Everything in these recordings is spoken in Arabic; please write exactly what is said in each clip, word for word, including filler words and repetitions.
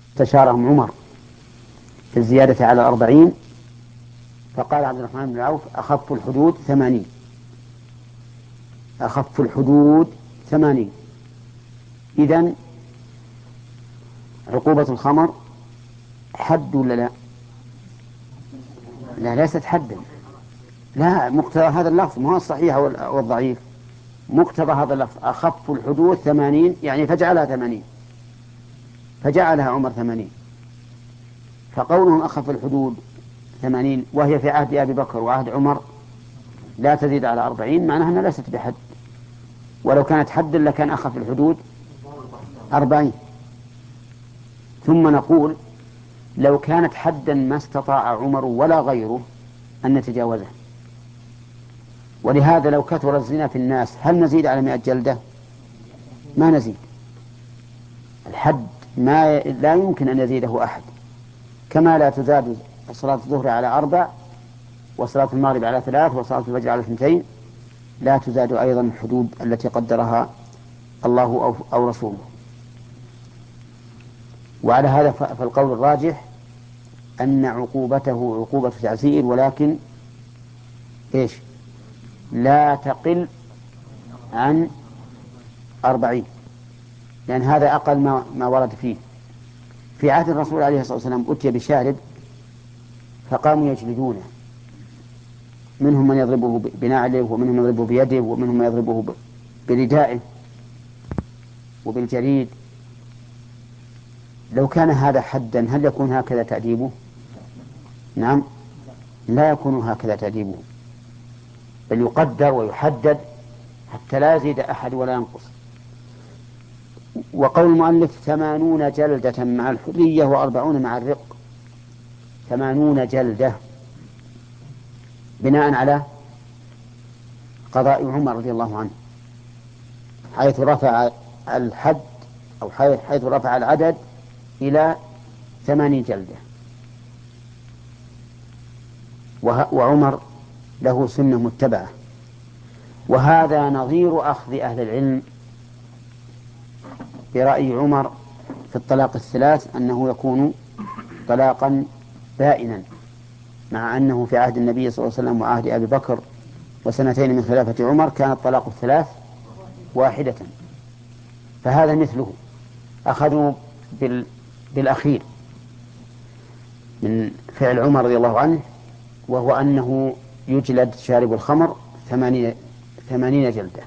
استشارهم عمر في الزيادة على الأربعين، فقال عبد الرحمن بن عوف: أخف الحدود ثمانين، أخف الحدود ثمانين. إذن عقوبة الخمر حد ولا لا؟ لا، ليست حدا. لا، مقتضى هذا اللفظ، ما هو الصحيح والضعيف، مقتضى هذا اللفظ أخف الحدود ثمانين، يعني فجعلها ثمانين، فجعلها عمر ثمانين. فقولهم أخف الحدود ثمانين وهي في عهد أبي بكر وعهد عمر لا تزيد على أربعين، معناها أنها ليست بحد، ولو كانت حد لكان أخف الحدود أربعين. ثم نقول: لو كانت حدا ما استطاع عمر ولا غيره أن نتجاوزه. ولهذا لو كثر الزنا في الناس هل نزيد على مئة جلدة؟ ما نزيد. الحد ما لا يمكن أن يزيده أحد، كما لا تزاد صلاة الظهر على أربع، وصلاة المغرب على ثلاث، وصلاة الفجر على اثنتين، لا تزاد أيضا الحدود التي قدرها الله أو, أو رسوله. وعلى هذا فالقول الراجح أن عقوبته عقوبة تعزير، ولكن إيش؟ لا تقل عن أربعين، لأن هذا أقل ما, ما ورد فيه. في عهد الرسول عليه الصلاة والسلام أتي بشارب فقاموا يجلدونه، منهم من يضربه بنعله، ومنهم من يضربه بيده، ومنهم من يضربه بردائه وبالجريد. لو كان هذا حدا هل يكون هكذا تأديبه؟ نعم، لا يكون هكذا تأديبه، بل يقدر ويحدد حتى لا يزيد أحد ولا ينقص. وقول المؤلف ثمانون جلدة مع الحرية وأربعون مع الرق، ثمانون جلدة بناء على قضاء عمر رضي الله عنه، حيث رفع الحد أو حيث رفع العدد إلى ثمانين جلدة. وعمر له سنة متبعة. وهذا نظير أخذ أهل العلم برأي عمر في الطلاق الثلاث، أنه يكون طلاقا بائنا، مع أنه في عهد النبي صلى الله عليه وسلم وعهد أبي بكر وسنتين من خلافة عمر كان الطلاق الثلاث واحدة. فهذا مثله، أخذوا بال بالأخير من فعل عمر رضي الله عنه، وهو أنه يجلد شارب الخمر ثمانين, ثمانين جلدة.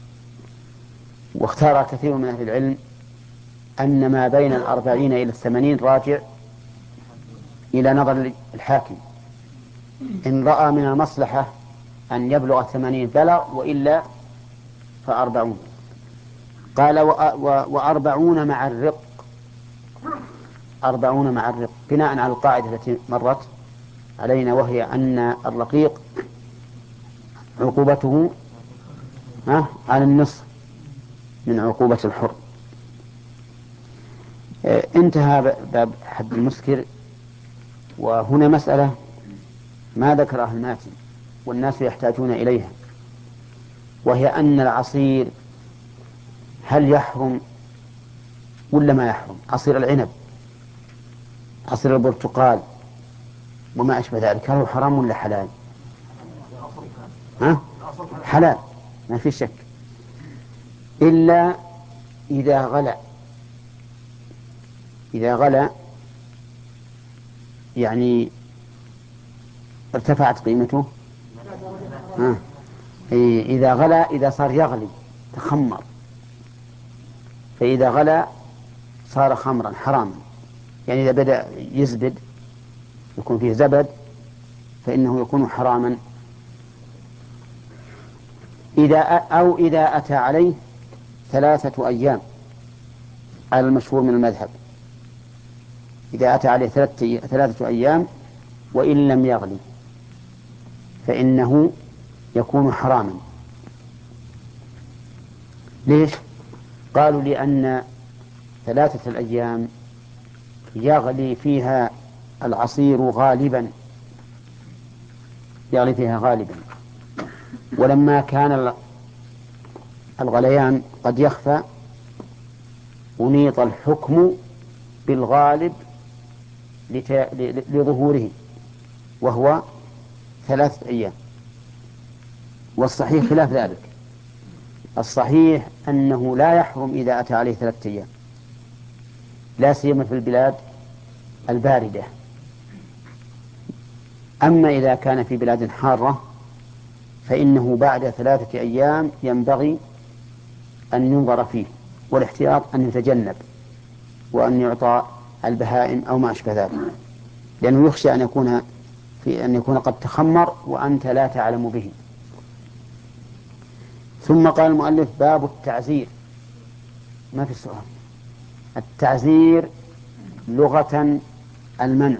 واختار كثير من أهل العلم أن ما بين الأربعين إلى الثمانين راجع إلى نظر الحاكم، إن رأى من المصلحة أن يبلغ الثمانين بلغ، وإلا فأربعون. قال وأربعون مع الرق، أربعون مع الرق بناء على القاعدة التي مرت علينا، وهي أن الرقيق عقوبته على النصف من عقوبة الحر. انتهى باب حد المسكر. وهنا مسألة ما ذكرها الماتن والناس يحتاجون إليها، وهي أن العصير هل يحرم ولا ما يحرم؟ عصير العنب، عصير البرتقال وما أشبه ذلك، هل هو حرام ولا حلال؟ ها؟ حلال ما في شك، إلا إذا غلى. إذا غلى يعني ارتفعت قيمته. ها؟ إذا غلى، إذا صار يغلي تخمر، فإذا غلى صار خمرا حراما. يعني إذا بدأ يزبد يكون فيه زبد فإنه يكون حراما. إذا أو إذا أتى عليه ثلاثة أيام على المشهور من المذهب، إذا أتى عليه ثلاثة أيام وإن لم يغلي فإنه يكون حراما. ليش؟ قالوا لأن ثلاثة الأيام يغلي فيها العصير غالبا، يغلي فيها غالبا، ولما كان الغليان قد يخفى أنيط الحكم بالغالب لظهوره وهو ثلاثة أيام، والصحيح خلاف ذلك. الصحيح أنه لا يحرم إذا أتى عليه ثلاثة أيام، لا سيما في البلاد الباردة. أما إذا كان في بلاد حارة فإنه بعد ثلاثة أيام ينبغي أن ينظر فيه، والاحتياط أن يتجنب وأن يعطى البهائم أو ما أشبه ذلك، لأنه يخشى أن يكون في أن يكون قد تخمر وأنت لا تعلم به. ثم قال المؤلف: باب التعزير. ما في السؤال. التعزير لغة المنع،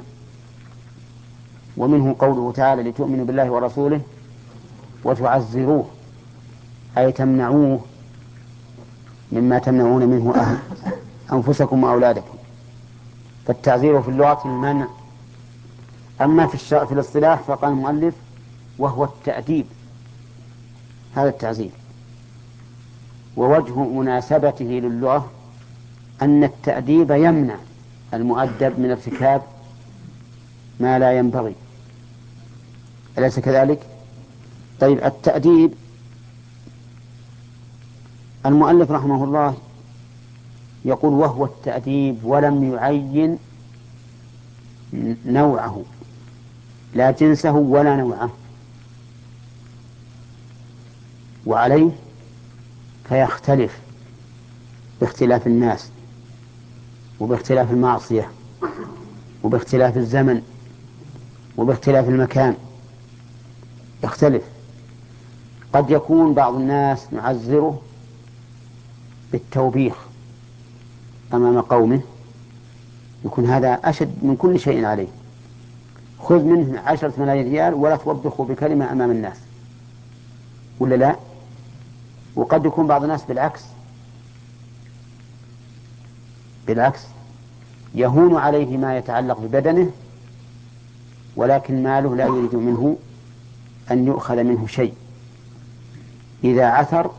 ومنه قوله تعالى: لتؤمنوا بالله ورسوله وتعزروه، أي تمنعوه مما تمنعون منه أهل أنفسكم وأولادكم. فالتعزير في اللغة المنع. أما في الشرع في الاصطلاح فقال المؤلف: وهو التأديب. هذا التعزير، ووجه مناسبته للغة أن التأديب يمنع المؤدب من ارتكاب ما لا ينبغي، أليس كذلك؟ طيب، التأديب المؤلف رحمه الله يقول: وهو التأديب، ولم يعين نوعه، لا جنسه ولا نوعه، وعليه فيختلف باختلاف الناس وباختلاف المعصية وباختلاف الزمن وباختلاف المكان، يختلف. قد يكون بعض الناس نعزره بالتوبيخ أمام قومه، يكون هذا أشد من كل شيء عليه، خذ منه عشرة ملايين ريال ولا توبخه بكلمة أمام الناس، ولا لا؟ وقد يكون بعض الناس بالعكس بالعكس يهون عليه ما يتعلق ببدنه، ولكن ماله لا يريد منه أن يؤخذ منه شيء. إذا عثر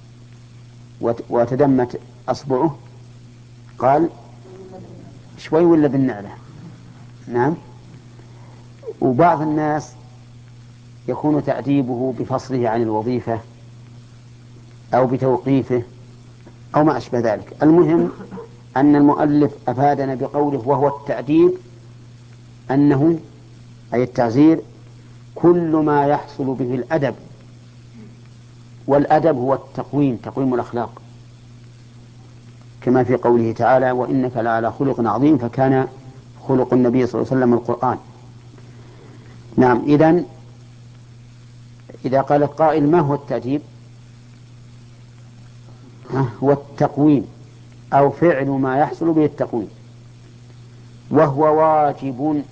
وتدمت أصبعه قال: شوي ولا بالنعلة. نعم. وبعض الناس يكون تأديبه بفصله عن الوظيفة أو بتوقيفه أو ما أشبه ذلك. المهم أن المؤلف أفادنا بقوله: وهو التأديب، أنه أي التعزير كل ما يحصل به الأدب، والأدب هو التقويم، تقويم الأخلاق، كما في قوله تعالى: وإنك لعلى خلق عظيم، فكان خلق النبي صلى الله عليه وسلم القرآن. نعم. إذن إذا قال القائل: ما هو التأديب؟ هو التقويم أو فعل ما يحصل به التقويم، وهو واجب.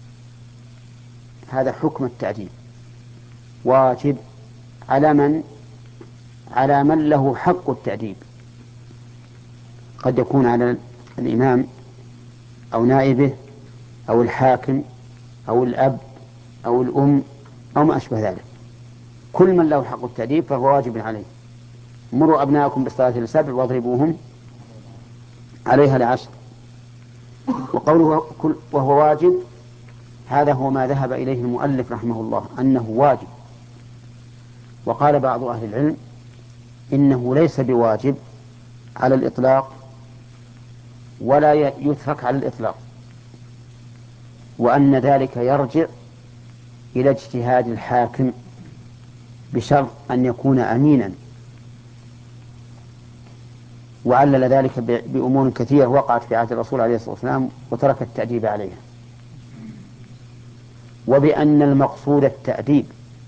هذا حكم التأديب، واجب على من؟ على من له حق التأديب. قد يكون على الإمام أو نائبه أو الحاكم أو الأب أو الأم أو ما أشبه ذلك. كل من له حق التأديب فهو واجب عليه. مروا أبناءكم بالصلاة لسبع واضربوهم عليها لعشر. وقوله وهو واجب، هذا هو ما ذهب إليه المؤلف رحمه الله، أنه واجب. وقال بعض أهل العلم إنه ليس بواجب على الإطلاق ولا يترك على الإطلاق، وأن ذلك يرجع إلى اجتهاد الحاكم بشرط أن يكون أمينا. وعلل ذلك بأمور كثيرة وقعت في عهد الرسول عليه الصلاة والسلام وترك التأديب عليها، وبأن المقصود التأديب.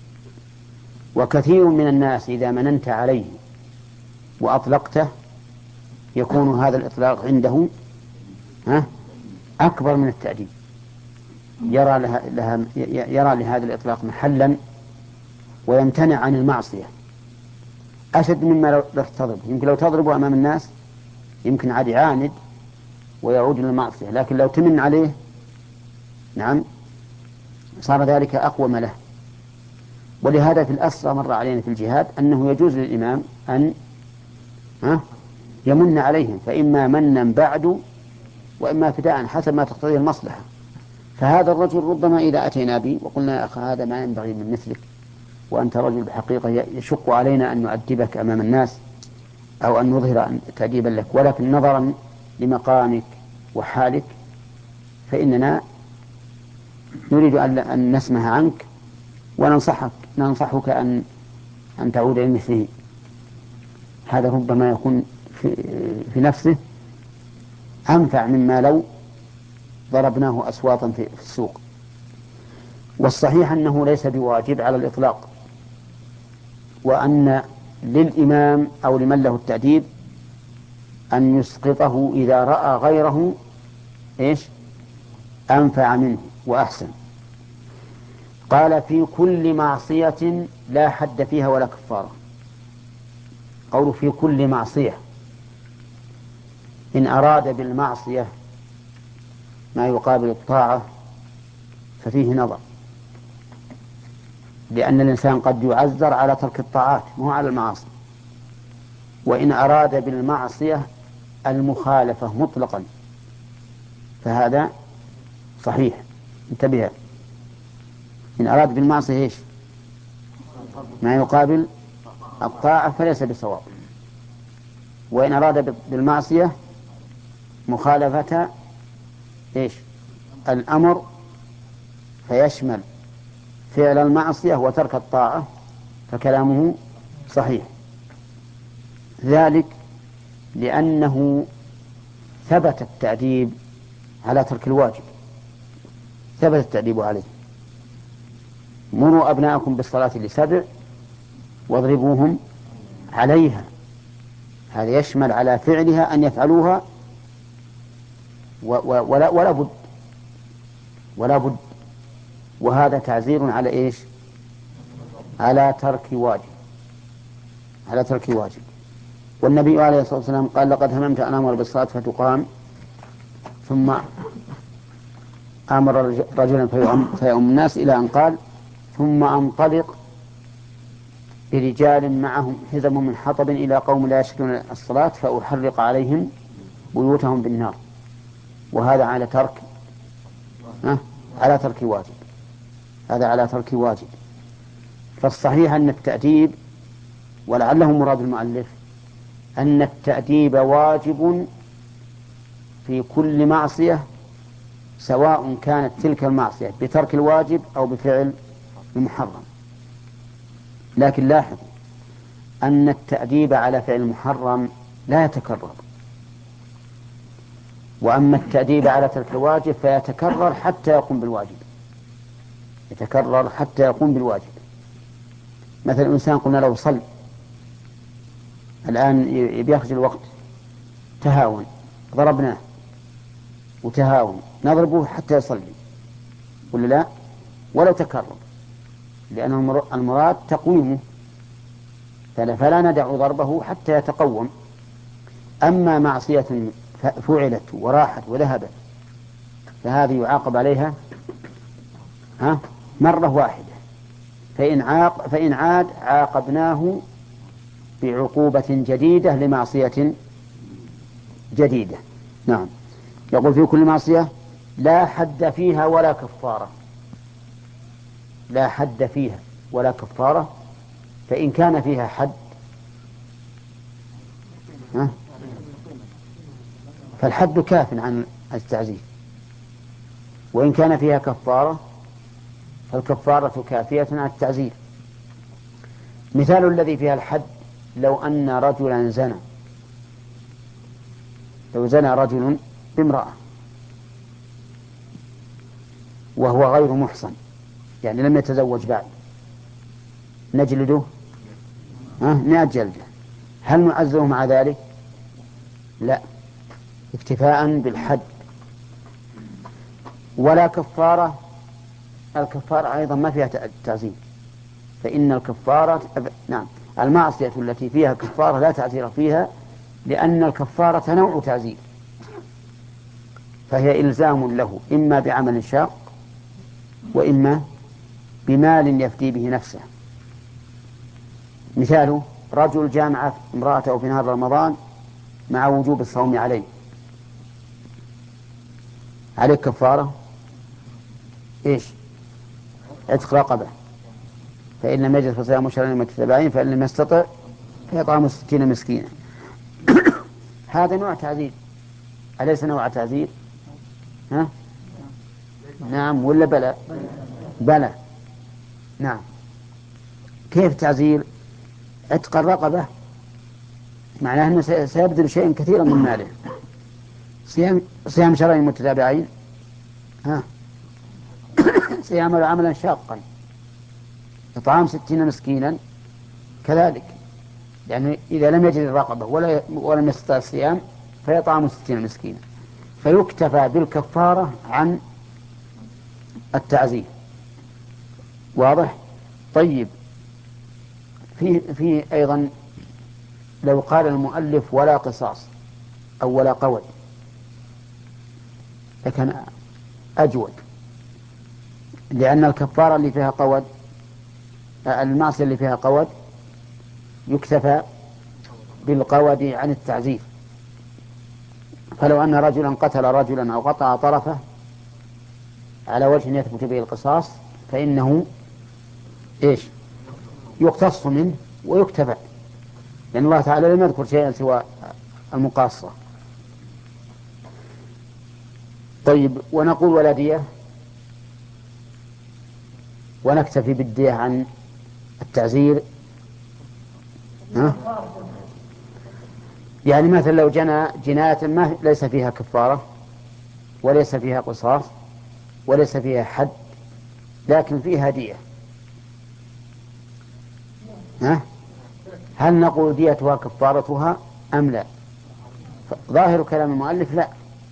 وكثير من الناس إذا مننت عليه وأطلقته يكون هذا الإطلاق عنده ها أكبر من التأديب، يرى لها لها يرى لهذا الإطلاق محلا ويمتنع عن المعصية أشد مما لو تضربه. يمكن لو تضربه أمام الناس يمكن عاد يعاند ويعود للمعصية، لكن لو تمن عليه نعم صار ذلك أقوم له. ولهذا في الأسرى مر علينا في الجهاد أنه يجوز للإمام أن ها يمن عليهم، فإما منا بعد وإما فداء حسب ما تقتضيه المصلحة. فهذا الرجل ربما إذا أتينا به وقلنا يا أخي هذا ما ينبغي من مثلك، وأنت رجل بحقيقة يشق علينا أن نؤدبك أمام الناس أو أن نظهر تأديبا لك، ولكن نظرا لمقامك وحالك فإننا نريد أن نسمع عنك وننصحك ننصحك أن أن تعود إلى مثله. هذا ربما يكون في, في نفسه أنفع مما لو ضربناه أصواتا في السوق. والصحيح أنه ليس بواجب على الإطلاق، وأن للإمام أو لمن له التأديب أن يسقطه إذا رأى غيره إيش أنفع منه وأحسن. قال في كل معصية لا حد فيها ولا كفارة. قوله في كل معصية، إن أراد بالمعصية ما يقابل الطاعة ففيه نظر، لأن الإنسان قد يعذر على ترك الطاعات مو على المعاصي. وإن أراد بالمعصية المخالفة مطلقا فهذا صحيح. انتبه، إن أراد بالمعصية إيش ما يقابل الطاعة فليس بصواب. وإن أراد بالمعصية مخالفة إيش الأمر فيشمل فعل المعصية وترك الطاعة فكلامه صحيح. ذلك لأنه ثبت التأديب على ترك الواجب، ثبت التأديب عليه. مروا أبناءكم بالصلاة لسبع واضربوهم عليها. هذا يشمل على فعلها أن يفعلوها ولا, ولا بد ولا بد وهذا تعزير على إيش على ترك واجب على ترك واجب. والنبي عليه الصلاة والسلام قال لقد هممت أن أمر بالصلاة فتقام ثم أمر رجلا فيؤم الناس إلى أن قال ثم أنطلق برجال معهم حزم من حطب إلى قوم لا يشهدون الصلاة فأحرق عليهم بيوتهم بالنار. وهذا على ترك ها؟ على ترك واجب هذا على ترك واجب. فالصحيح أن التأديب، ولعله مراد المؤلف أن التأديب واجب في كل معصية سواء كانت تلك المعصية بترك الواجب أو بفعل المحرم. لكن لاحظ أن التأديب على فعل المحرم لا يتكرر، وأما التأديب على ترك الواجب فيتكرر حتى يقوم بالواجب يتكرر حتى يقوم بالواجب. مثلا إنسان قلنا له صل، الآن بيخرج الوقت، تهاون، ضربناه وتهاون، نضربه حتى يصلي ولا لا؟ ولو تكرر، لأن المراد تقويمه، فلا ندع ضربه حتى يتقوم. أما معصية فعلت وراحت وذهبت فهذه يعاقب عليها ها مرة واحدة، فإن, عاق فإن عاد عاقبناه بعقوبة جديدة لمعصية جديدة. نعم. يقول في كل معصية لا حد فيها ولا كفارة. لا حد فيها ولا كفارة، فإن كان فيها حد ها فالحد كاف عن التعزير، وإن كان فيها كفارة فالكفارة كافية عن التعزير. مثال الذي فيها الحد لو أن رجلا زنى لو زنى رجل بامرأة وهو غير محصن، يعني لم يتزوج بعد، نجلده ها مئة جلدة. هل نعزره مع ذلك؟ لا، اكتفاء بالحد. ولا كفارة، الكفارة أيضا ما فيها تعزير، فإن الكفارة نعم المعصية التي فيها كفارة لا تعزير فيها، لأن الكفارة نوع تعزير، فهي إلزام له إما بعمل شاق وإما بمال يفدي به نفسه. مثاله رجل جامع امرأته في نهار رمضان مع وجوب الصوم عليه، عليك كفارة إيش؟ عتق رقبة، فإن لم يجد فصيام شهرين متتابعين، فإن لم يستطع فإطعام ستين مسكينا. هذا نوع تعزير، أليس نوع تعزير؟ ها؟ نعم ولا بلى؟ بلى، نعم. كيف تعزير؟ عتق الرقبة معناه أنه سيبذل شيئا كثيرا من ماله. صيام صيام شهرين متتابعين، ها سيعمل عملا شاقا. إطعام ستين مسكينا كذلك، يعني إذا لم يجد الرقبة ولا ولم يستطع الصيام فيطعم ستين مسكينا، فيكتفى بالكفارة عن التعزير. واضح؟ طيب، في في أيضا لو قال المؤلف ولا قصاص أو ولا قود لكان أجود، لأن الكفارة اللي فيها قود، المعصية اللي فيها قود يكتفى بالقود عن التعزير. فلو أن رجلا قتل رجلا أو قطع طرفه على وجه يثبت به القصاص فإنه إيش؟ يقتص منه ويكتفى، لأن الله تعالى لم يذكر شيئا سوى المقاصة. طيب، ونقول ولا دية، ونكتفي بالدية عن التعزير. ها؟ يعني مثلا لو جنى جناية ما ليس فيها كفارة وليس فيها قصاص وليس فيها حد لكن فيها دية، ها؟ هل نقول ديتها كفارتها أم لا؟ ظاهر كلام المؤلف لا،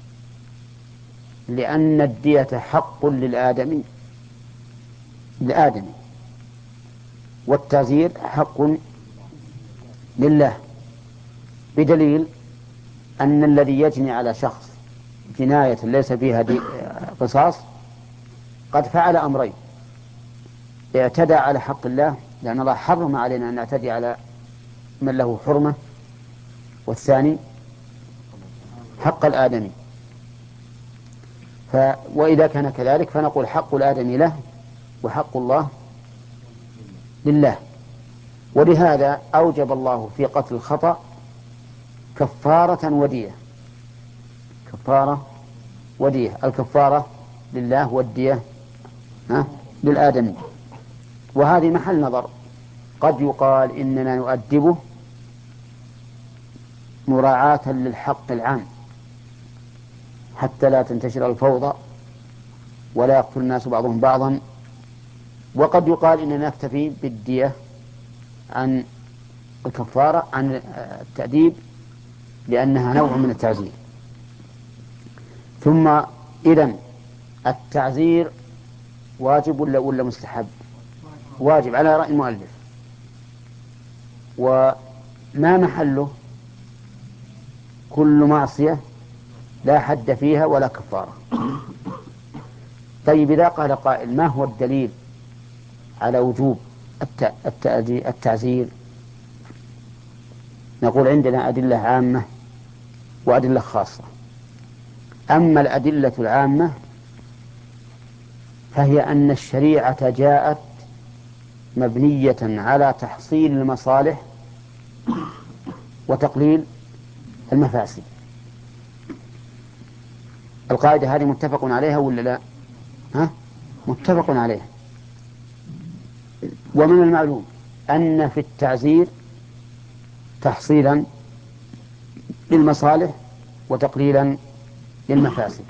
لأن الدية حق للآدمي للآدمي والتعزير حق لله، بدليل أن الذي يجني على شخص جناية ليس فيها قصاص قد فعل أمرين: اعتدى على حق الله لأن الله حرم علينا أن نعتدي على من له حرمة، والثاني حق الآدمي. ف... وإذا كان كذلك فنقول حق الآدمي له وحق الله لله. ولهذا أوجب الله في قتل الخطأ كفارة ودية، كفارة ودية، الكفارة لله والدية ها للآدمي. وهذه محل نظر، قد يقال إننا نؤدبه مراعاة للحق العام حتى لا تنتشر الفوضى ولا يقتل الناس بعضهم بعضا، وقد يقال إننا نكتفي بالدية عن الكفارة عن التأديب لأنها نوع من التعزير. ثم إذن التعزير واجب ولا ولا مستحب؟ واجب على رأي المؤلف. وما محله؟ كل معصية لا حد فيها ولا كفارة. طيب، إذا قال قائل ما هو الدليل على وجوب التعزير؟ نقول عندنا أدلة عامة وأدلة خاصة. أما الأدلة العامة فهي أن الشريعة جاءت مبنية على تحصيل المصالح وتقليل المفاسد. القاعدة هذه متفق عليها ولا لا؟ ها؟ متفق عليها. ومن المعلوم أن في التعزير تحصيلا للمصالح وتقليلا للمفاسد.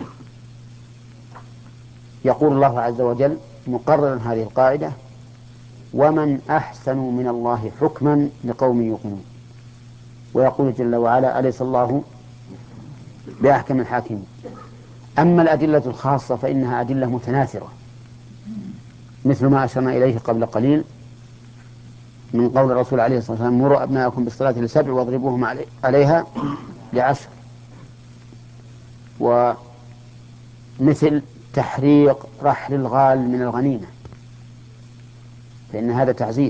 يقول الله عز وجل مقررا هذه القاعدة: ومن أحسن من الله حكما لقوم يوقنون. ويقول جل وعلا: أليس الله بأحكم الحاكمين. أما الأدلة الخاصة فإنها أدلة متناثرة، مثل ما أشرنا إليه قبل قليل من قول الرسول عليه الصلاة والسلام: مروا أبناءكم بالصلاة لسبع واضربوهم عليها لعشر. ومثل تحريق رحل الغال من الغنيمة، فإن هذا تعزير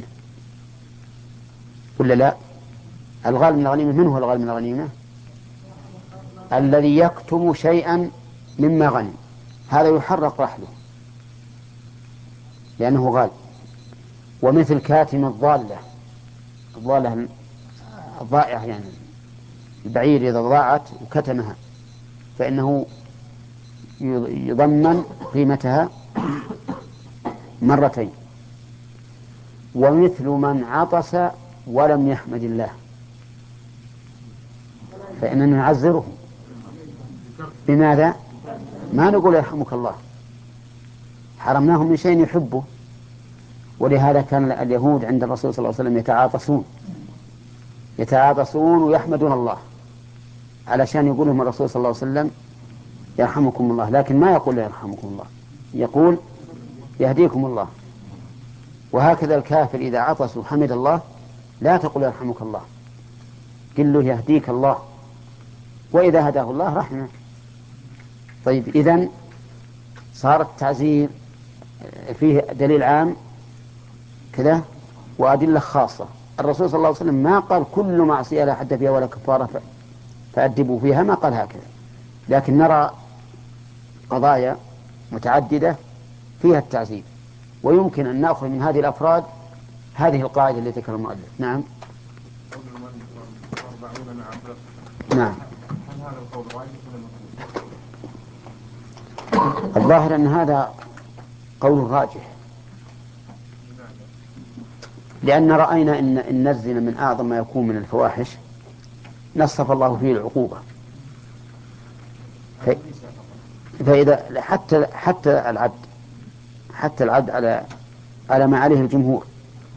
ولا لا؟ الغال من الغنيمة، من هو الغال من الغنيمة؟ الذي يكتم شيئا مما غنم، هذا يحرق رحله لأنه غال. ومثل كاتم الضالة، الضالة الضائعة يعني البعير إذا ضاعت وكتمها فإنه يضمن قيمتها مرتين. ومثل من عطس ولم يحمد الله فإننا نعذره. بماذا؟ ما نقول يرحمك الله، حرمناهم من شيء يحبه. ولهذا كان اليهود عند الرسول صلى الله عليه وسلم يتعاطسون يتعاطسون ويحمدون الله علشان يقول لهم الرسول صلى الله عليه وسلم يرحمكم الله، لكن ما يقول يرحمكم الله، يقول يهديكم الله. وهكذا الكافر إذا عطس وحمد الله لا تقول يرحمك الله، قل له يهديك الله، وإذا هداه الله رحمه. طيب، إذن صار التعزير فيه دليل عام كذا وأدلة خاصة. الرسول صلى الله عليه وسلم ما قال كل معصية لا حد فيها ولا كفارة فأدبوا فيها، ما قال هكذا، لكن نرى قضايا متعددة فيها التعزير، ويمكن أن نأخذ من هذه الأفراد هذه القاعدة التي ذكر المؤلف. نعم. نعم. الظاهر أن هذا قول راجح، لأن رأينا إن, إن الزنا من أعظم ما يكون من الفواحش نصف الله فيه العقوبة. فإذا حتى حتى العبد حتى العبد على على ما عليه الجمهور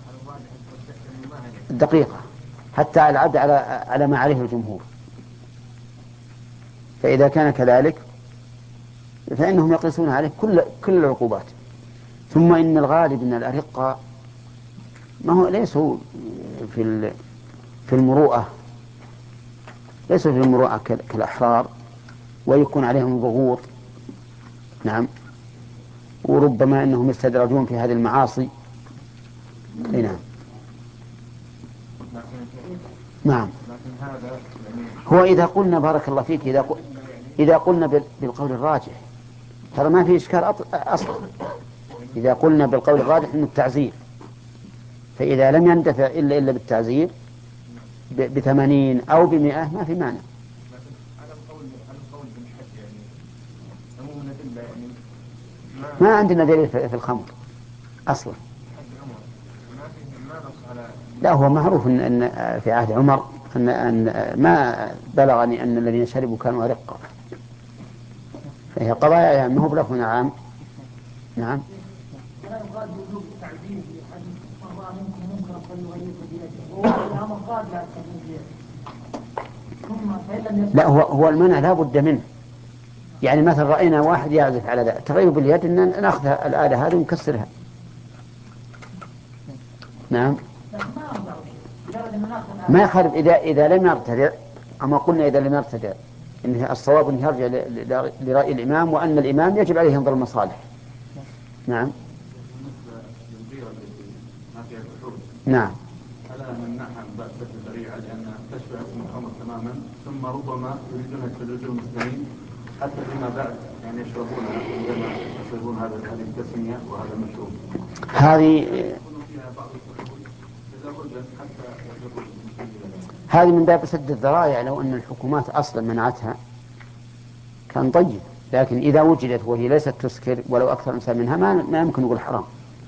الدقيقة حتى العبد على على ما عليه الجمهور، فإذا كان كذلك فإنهم يقيسون عليه كل كل العقوبات. ثم إن الغالب أن الأرقة ما هو ليسوا في في المروءة ليسوا في المروءة كالأحرار، ويكون عليهم ضغوط. نعم. وربما أنهم يستدرجون في هذه المعاصي. نعم. نعم. هو إذا قلنا بارك الله فيك إذا إذا قلنا بالقول الراجح ترى ما في إشكال أصلا. إذا قلنا بالقول الراجح إنه التعزير، فإذا لم يندفع إلا إلا بالتعزير بثمانين أو بمئة ما في مانع. ما عندنا دليل في الخمر أصلا. لا، هو معروف إن, إن في عهد عمر أن, أن ما بلغني أن الذين شربوا كانوا أرقا، فهي قضايا يعني ما هو بلغنا عام. نعم. لا، هو هو المنع لا بد منه. يعني مثلا رأينا واحد يعزف على ذا تغيب باليد أن نأخذ الآلة هذه ونكسرها. نعم. ما يخالف إذا إذا لم يرتدع، أما قلنا إذا لم يرتدع إن الصواب أن يرجع لرأي الإمام، وأن الإمام يجب عليه ينظر المصالح. نعم. نعم. ألا نمنعها بأس الذريعة لأنها تشبه اسم الخمر تماما، ثم ربما يريدون يستدرجون المسلمين حتى فيما بعد يعني يشربونها عندما يشربون هذا هذه التسمية وهذا المشروب. هذه هذه من باب سد الذرائع. لو أن الحكومات أصلا منعتها كان طيب، لكن إذا وجدت وهي ليست تسكر ولو أكثر إنسان منها ما ما يمكن نقول حرام.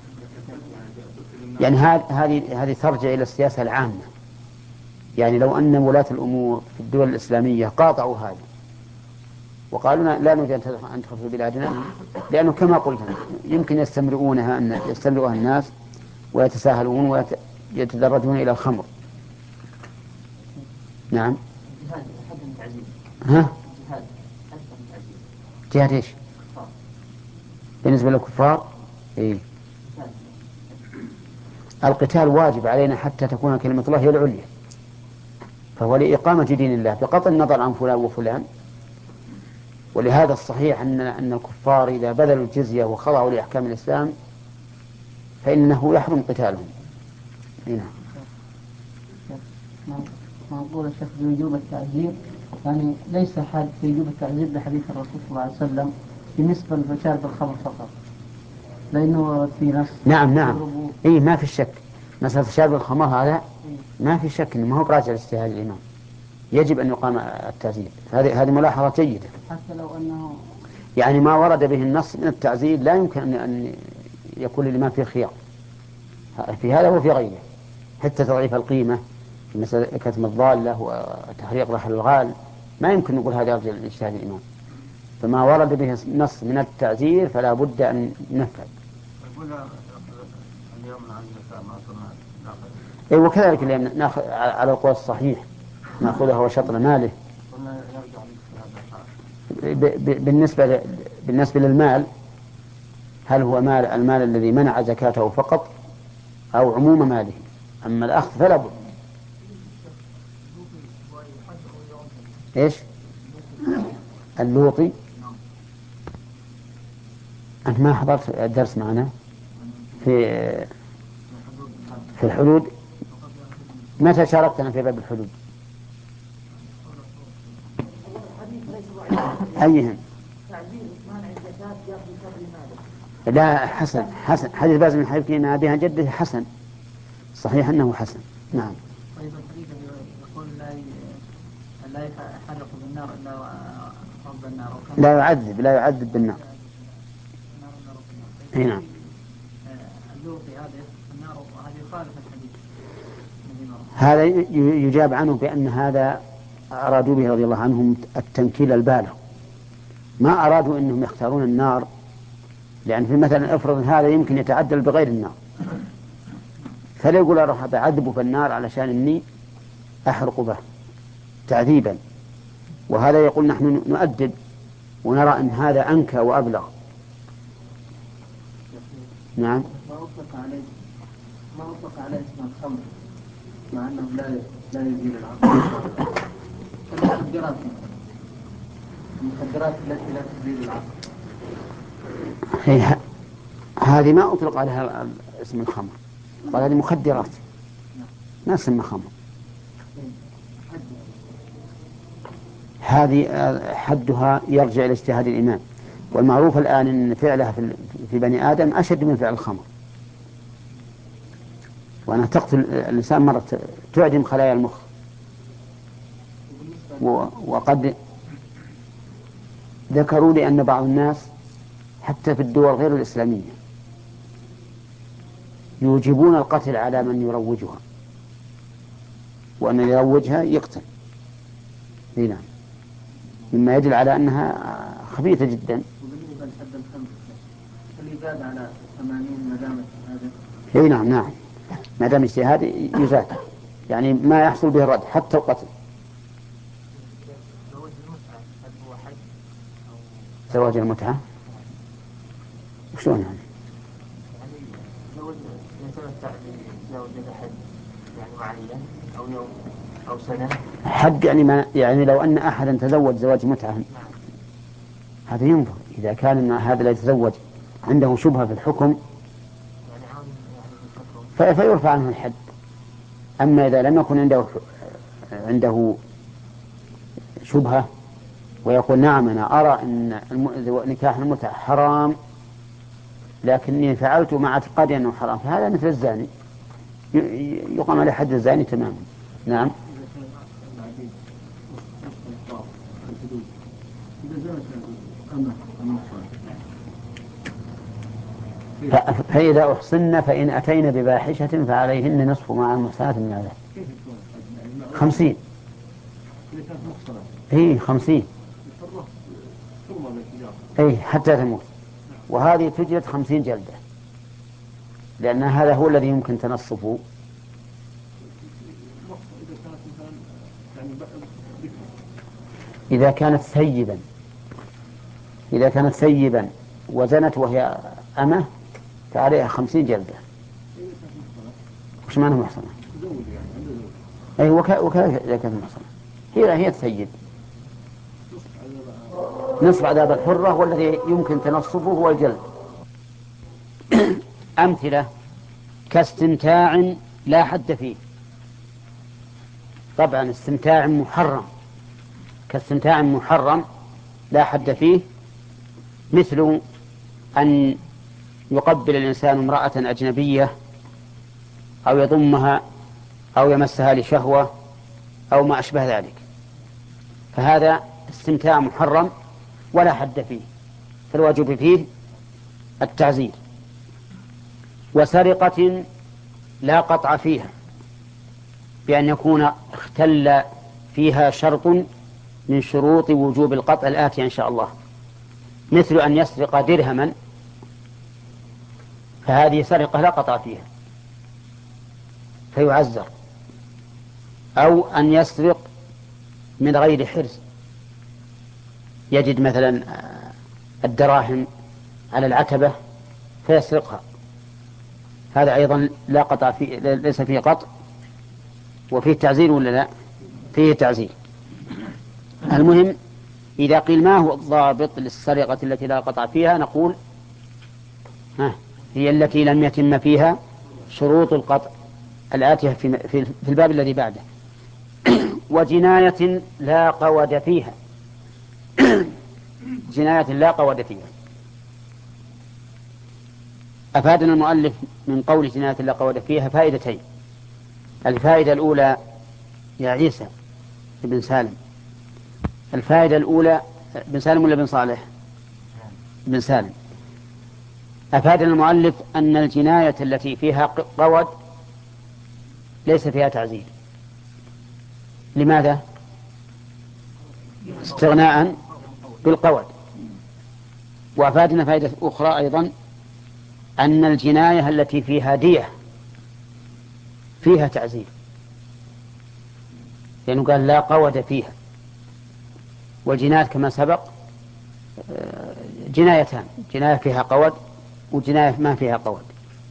يعني هذه هذه ترجع إلى السياسة العامة. يعني لو أن ولاة الأمور في الدول الإسلامية قاطعوا هذا وقالوا لا نريد أن تدخل في بلادنا، لأنه كما قلت يمكن يستمرئونها أن يستمرئها الناس ويتساهلون ويتدرجون إلى الخمر. نعم. ها؟ جهاد إيش؟ بالنسبة للكفار؟ إيه؟ القتال واجب علينا حتى تكون كلمة الله هي العليا، فهو لإقامة دين الله بقطع النظر عن فلان وفلان. ولهذا الصحيح أن أن الكفار إذا بذلوا الجزية وخضعوا لأحكام الإسلام فإنه يحرم قتالهم. هنا منقول الشيخ بوجوب التعزير، يعني ليس حد في وجوب التعزير لحديث الرسول صلى الله عليه وسلم بالنسبة لشارب الخمر فقط، لأنه في ناس نعم نعم إيه ما في شك، مثلا شارب الخمر هذا ما في شك إنه ما هو براجع لاجتهاد الإمام، يجب أن يقام التعزير. هذه هذه ملاحظة جيدة. حتى لو أنه يعني ما ورد به النص من التعزير لا يمكن أن يكون الإمام فيه خيار في هذا وفي غيره، حتى تضعيف القيمة مثل كتم الضالة وتحريق رحل الغال ما يمكن نقول هذا يرجع لاجتهاد الإمام، فما ورد به نص من التعزير فلا بد أن نفعل. إيه وكذلك اليوم ناخذ على القول الصحيح ناخذها وشطر ماله. بالنسبة بالنسبة للمال هل هو مال المال الذي منع زكاته فقط أو عموم ماله؟ أما الأخذ فلا بد. إيش اللوطي؟ أنت ما حضرت الدرس معنا في في الحدود؟ متى شاركتنا في باب الحدود؟ أيهم؟ لا حسن حسن حديث باز من حديث إن أبيها جده حسن، صحيح أنه حسن. نعم. طيب الحديث يقول لا لا يحرق بالنار إلا رب النار، لا يعذب لا يعذب بالنار. اي نعم. اللوطي هذا النار وهذا يخالف الحديث. هذا يجاب عنه بأن هذا أرادوا به رضي الله عنهم التنكيل البالغ، ما أرادوا أنهم يختارون النار، لأن في مثلا افرض هذا يمكن يتعدل بغير النار، فلا يقول أروح بعذبه في النار علشان إني أحرق به تعذيبا، وهذا يقول نحن نؤدب ونرى أن هذا أنكى وأبلغ. نعم. ما أطلق عليه ما أطلق عليه اسم الخمر مع أنه لا لا يزيل العقل. المخدرات المخدرات التي لا تزيل العقل هي هذه ما أطلق عليها اسم الخمر، قال هذه مخدرات ما اسمها خمر. هذه حدها يرجع إلى اجتهاد الإمام، والمعروف الآن أن فعلها في بني آدم أشد من فعل الخمر، وأنا تقتل الإنسان مرة تعدم خلايا المخ. وقد ذكروا لي أن بعض الناس حتى في الدول غير الإسلامية يوجبون القتل على من يروجها، وأن يروجها يقتل. نعم، مما يدل على أنها خبيثة جدا. وبالنسبة لحد الخمر اللي زاد على ثمانين ما دام اجتهاد. اي نعم نعم، ما دام اجتهاد يزاد، يعني ما يحصل به الرد حتى القتل. زواج المتعة وشلون يعني؟ زوج يتمتع بزوجة حد يعني معين أو يوم أو سنة. حد يعني ما يعني لو أن أحدا تزوج زواج متعة هذا ينظر، إذا كان هذا لا يتزوج عنده شبهة في الحكم فيرفع عنه الحد. أما إذا لم يكن عنده عنده شبهة ويقول نعم أنا أرى أن نكاح المتعة حرام لكني فعلت مع اعتقادي أنه حرام، فهذا مثل الزاني يقام عليه حد الزاني تماما. نعم. فإذا أحصن فإن أتين بفاحشة فعليهن نصف ما على المحصنات من العذاب. خمسين. إيه خمسين. إيه حتى تموت، وهذه تجلد خمسين جلدة، لأن هذا هو الذي يمكن تنصفه. إذا كانت ثيبا إذا كانت ثيبا وزنت وهي أمه فعليها خمسين جلدة. وش معنى محصنة؟ أي وكذلك إذا كانت محصنة هي هي الثيب. نصف عذاب الحرة والذي يمكن تنصفه هو الجلد. أمثلة كاستمتاع لا حد فيه. طبعا استمتاع محرم كاستمتاع محرم لا حد فيه مثل أن يقبل الإنسان امرأة أجنبية أو يضمها أو يمسها لشهوة أو ما أشبه ذلك، فهذا استمتاع محرم ولا حد فيه، فالواجب فيه التعزير. وسرقة لا قطع فيها، بأن يكون اختل فيها شرط من شروط وجوب القطع الآتي إن شاء الله، مثل أن يسرق درهما، فهذه سرقة لا قطع فيها فيعزر، أو أن يسرق من غير حرز، يجد مثلا الدراهم على العتبة فيسرقها، هذا أيضا لا قطع فيه، ليس فيه قطع وفيه تعزير ولا لا؟ فيه تعزير. المهم إذا قيل ما هو الضابط للسرقة التي لا قطع فيها، نقول ها هي التي لم يتم فيها شروط القطع الآتية في في الباب الذي بعده. وجناية لا قود فيها، جناية لا قود فيها. أفادنا المؤلف من قول جناية لا قود فيها فائدتين. الفائدة الأولى يا عيسى بن سالم، الفائدة الأولى بن سالم ولا بن صالح؟ بن سالم. أفادنا المؤلف أن الجناية التي فيها قود ليس فيها تعزير. لماذا؟ استغناء بالقود. وأفادنا فائدة أخرى أيضا، أن الجناية التي فيها دية فيها تعزير، لأنه قال لا قود فيها، والجناية كما سبق جنايتان، جناية فيها قود وجناية ما فيها قود.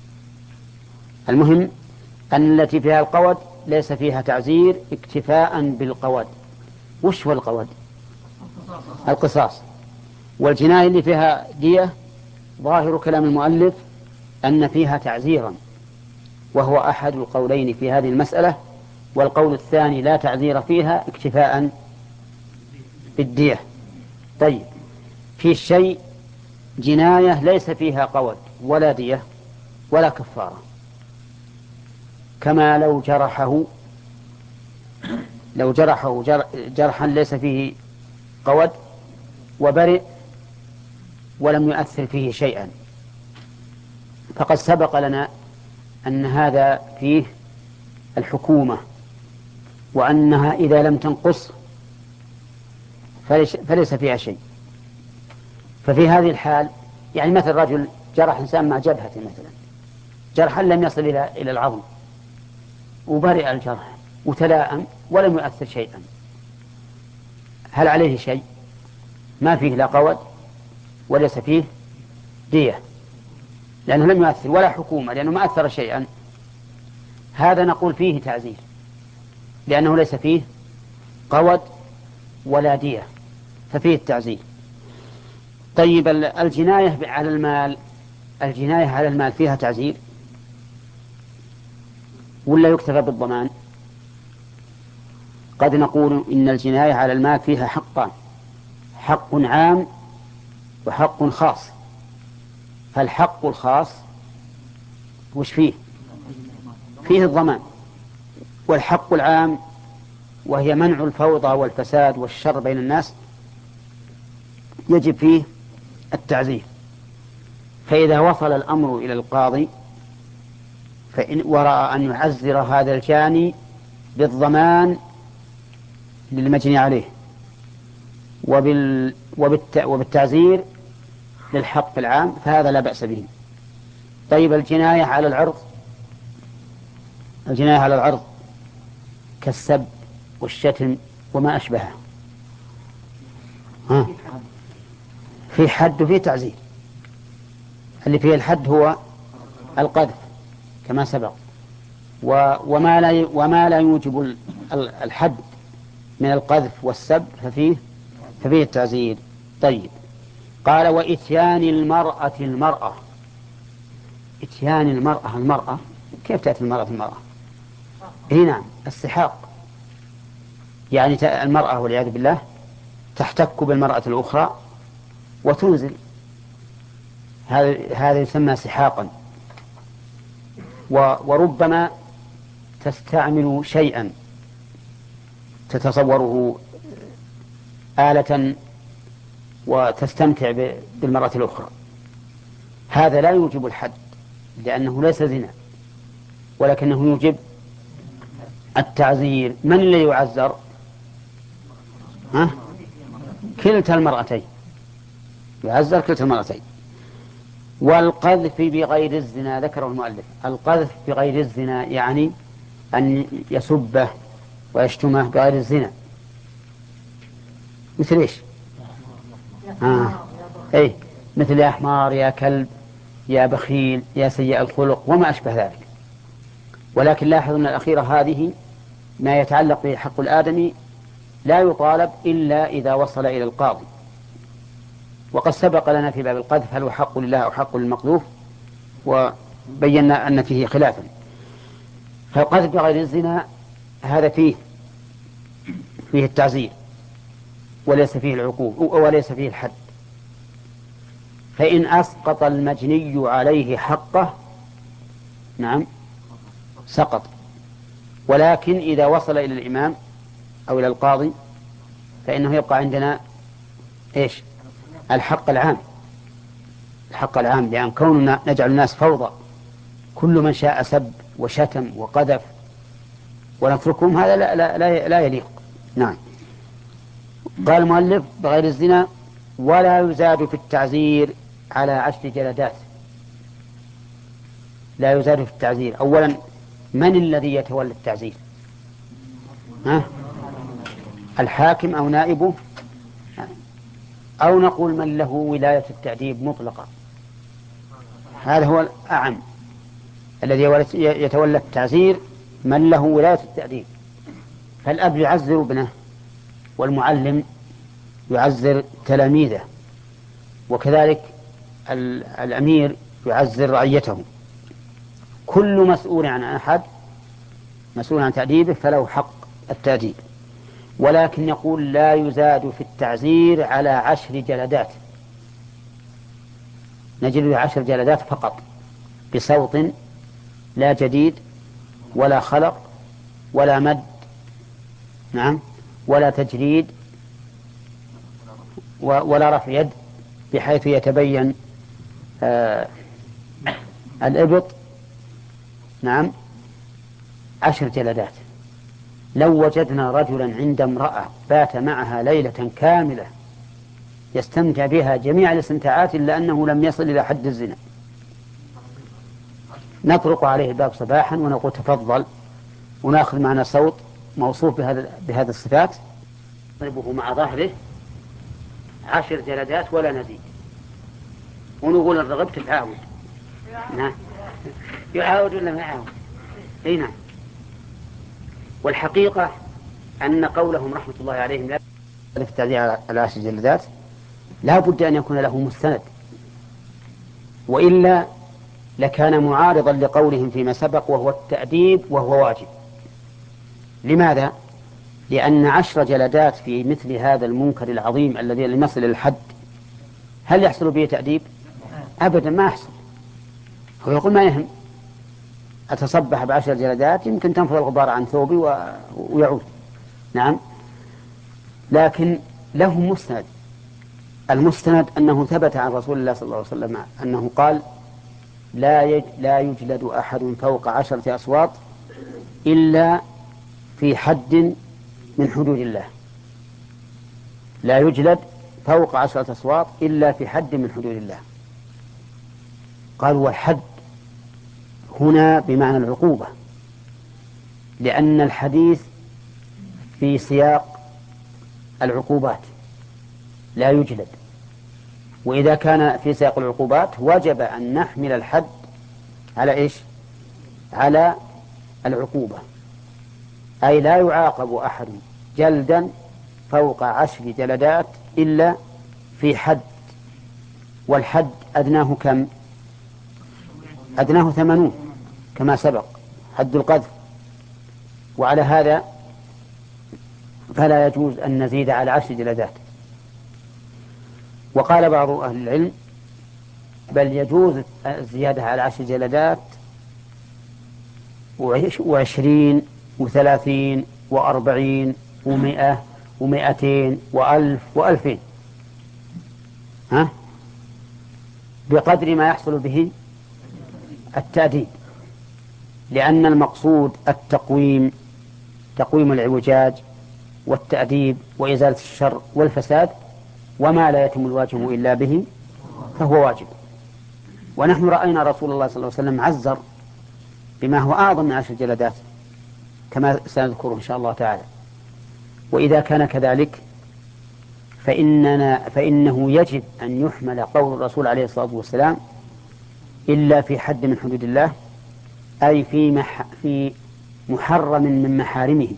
المهم أن التي فيها القود ليس فيها تعزير اكتفاء بالقود. وش هو القود؟ القصاص. والجناية اللي فيها دية ظاهر كلام المؤلف أن فيها تعزيرا، وهو أحد القولين في هذه المسألة، والقول الثاني لا تعزير فيها اكتفاء بالدية. طيب، في شيء جناية ليس فيها قود ولا دية ولا كفارة، كما لو جرحه لو جرحه جرحا ليس فيه قود وبرئ ولم يؤثر فيه شيئا، فقد سبق لنا أن هذا فيه الحكومة، وأنها إذا لم تنقص فليس فيها شيء. ففي هذه الحال يعني مثل رجل جرح إنسان مع جبهة مثلا، جرحا لم يصل إلى إلى العظم وبرئ الجرح وتلائم ولم يؤثر شيئا، هل عليه شيء؟ ما فيه لا قود وليس فيه دية، لأنه لم يؤثر، ولا حكومة لأنه ما أثر شيئا. هذا نقول فيه تعزير لأنه ليس فيه قود ولا دية، ففيه التعزير. طيب، الجناية على المال، الجناية على المال فيها تعزير ولا يكتفى بالضمان؟ قد نقول إن الجناية على المال فيها حقان، حق عام وحق خاص. فالحق الخاص وش فيه؟ فيه الضمان. والحق العام وهي منع الفوضى والفساد والشر بين الناس يجب فيه التعزير. فإذا وصل الأمر إلى القاضي فإن ورأى أن يعزر هذا الجاني بالضمان للمجني عليه وبال وبالت وبالتعزير للحق العام، فهذا لا بأس به. طيب، الجناية على العرض، الجناية على العرض كالسب والشتم وما أشبهه، ها في حد وفي تعزير. اللي فيه الحد هو القذف كما سبق، وما لا وما لا يوجب الحد من القذف والسب ففيه ففيه التعزير. طيب، قال وإتيان المرأة المرأة. إتيان المرأة المرأة، كيف تأتي المرأة المرأة؟ إيه نعم، السحاق، يعني المرأة والعياذ بالله تحتك بالمرأة الأخرى وتنزل هذا هذا يسمى سحاقا. وربما تستعمل شيئا تتصوره آلة وتستمتع بالمرة الأخرى، هذا لا يوجب الحد لأنه ليس زنا، ولكنه يوجب التعزير. من الذي يعزر؟ ها؟ كلتا المرأتين، يعزر كلتا المرأتين. والقذف بغير الزنا ذكره المؤلف. القذف بغير الزنا يعني أن يسبه ويشتمه بغير الزنا، مثل إيش؟ آه. أي مثل يا حمار، يا كلب، يا بخيل، يا سيء الخلق وما أشبه ذلك. ولكن لاحظوا أن الأخيرة هذه ما يتعلق به حق الآدمي لا يطالب إلا إذا وصل إلى القاضي. وقد سبق لنا في باب القذف هل هو حق لله أو حق للمقذوف، وبينا أن فيه خلافا. فالقذف بغير الزنا هذا فيه فيه التعزير وليس فيه العقوبة وليس فيه الحد. فإن أسقط المجني عليه حقه نعم سقط. ولكن إذا وصل إلى الإمام أو إلى القاضي فإنه يبقى عندنا إيش؟ الحق العام. الحق العام، لأن كوننا نجعل الناس فوضى كل من شاء سب وشتم وقذف ونتركهم هذا لا, لا, لا, لا يليق. نعم. قال المؤلف بغير الزنا ولا يزاد في التعزير على عشر جلدات. لا يزاد في التعزير. أولا من الذي يتولى التعزير؟ ها؟ الحاكم أو نائبه، أو نقول من له ولاية التأديب مطلقة. هذا هو الأعم الذي يتولى التعزير، من له ولاية التأديب. فالأب يعزر ابنه، والمعلم يعزر تلاميذه، وكذلك الأمير يعزر رعيته. كل مسؤول عن أحد مسؤول عن تأديبه فله حق التأديب. ولكن يقول لا يزاد في التعزير على عشر جلدات، نجد عشر جلدات فقط بصوت لا جديد ولا خلق ولا مد نعم ولا تجريد ولا رفع يد بحيث يتبين آه الإبط. نعم عشر جلدات. لو وجدنا رجلا عند امرأة بات معها ليلة كاملة يستمتع بها جميع الاستمتاعات إلا أنه لم يصل إلى حد الزنا، نطرق عليه الباب صباحا ونقول تفضل، ونأخذ معنا صوت موصوف بهذا بهذه الصفات، نضربه مع ظهره عشر جلدات ولا نزيد، ونقول الرغبت تعاود. نعم يعاود ولا ما يعاود؟ اي نعم. والحقيقة أن قولهم رحمة الله عليهم لا في التعديل على عشر جلدات لا بد أن يكون له مستند، وإلا لكان معارضا لقولهم فيما سبق وهو التأديب وهو واجب. لماذا؟ لأن عشر جلدات في مثل هذا المنكر العظيم الذي لم يصل الحد هل يحصل به تأديب؟ أبدا ما يحصل. هو يقول ما يهم، أتصبح بعشر جلدات يمكن تنفض الغبار عن ثوبي و... ويعود. نعم. لكن له مستند. المستند أنه ثبت عن رسول الله صلى الله عليه وسلم أنه قال لا يج... لا يجلد أحد فوق عشرة أصوات إلا في حد من حدود الله. لا يجلد فوق عشرة أصوات إلا في حد من حدود الله. قال والحد هنا بمعنى العقوبة، لأن الحديث في سياق العقوبات لا يجلد، وإذا كان في سياق العقوبات وجب أن نحمل الحد على إيش؟ على العقوبة، أي لا يعاقب أحد جلدا فوق عشر جلدات إلا في حد. والحد أدناه كم؟ أدناه ثمانون كما سبق حد القذف. وعلى هذا فلا يجوز أن نزيد على عشر جلدات. وقال بعض أهل العلم بل يجوز الزيادة على عشر جلدات وعشرين وثلاثين وأربعين ومئة ومئتين وألف وألفين، ها؟ بقدر ما يحصل به التأديب، لأن المقصود التقويم، تقويم العوجاج والتأديب وإزالة الشر والفساد، وما لا يتم الواجب إلا به فهو واجب. ونحن رأينا رسول الله صلى الله عليه وسلم عزر بما هو أعظم من عشر جلدات كما سنذكره إن شاء الله تعالى. وإذا كان كذلك فإننا فإنه يجب أن يحمل قول الرسول عليه الصلاة والسلام إلا في حد من حدود الله، أي في, مح في محرم من محارمه،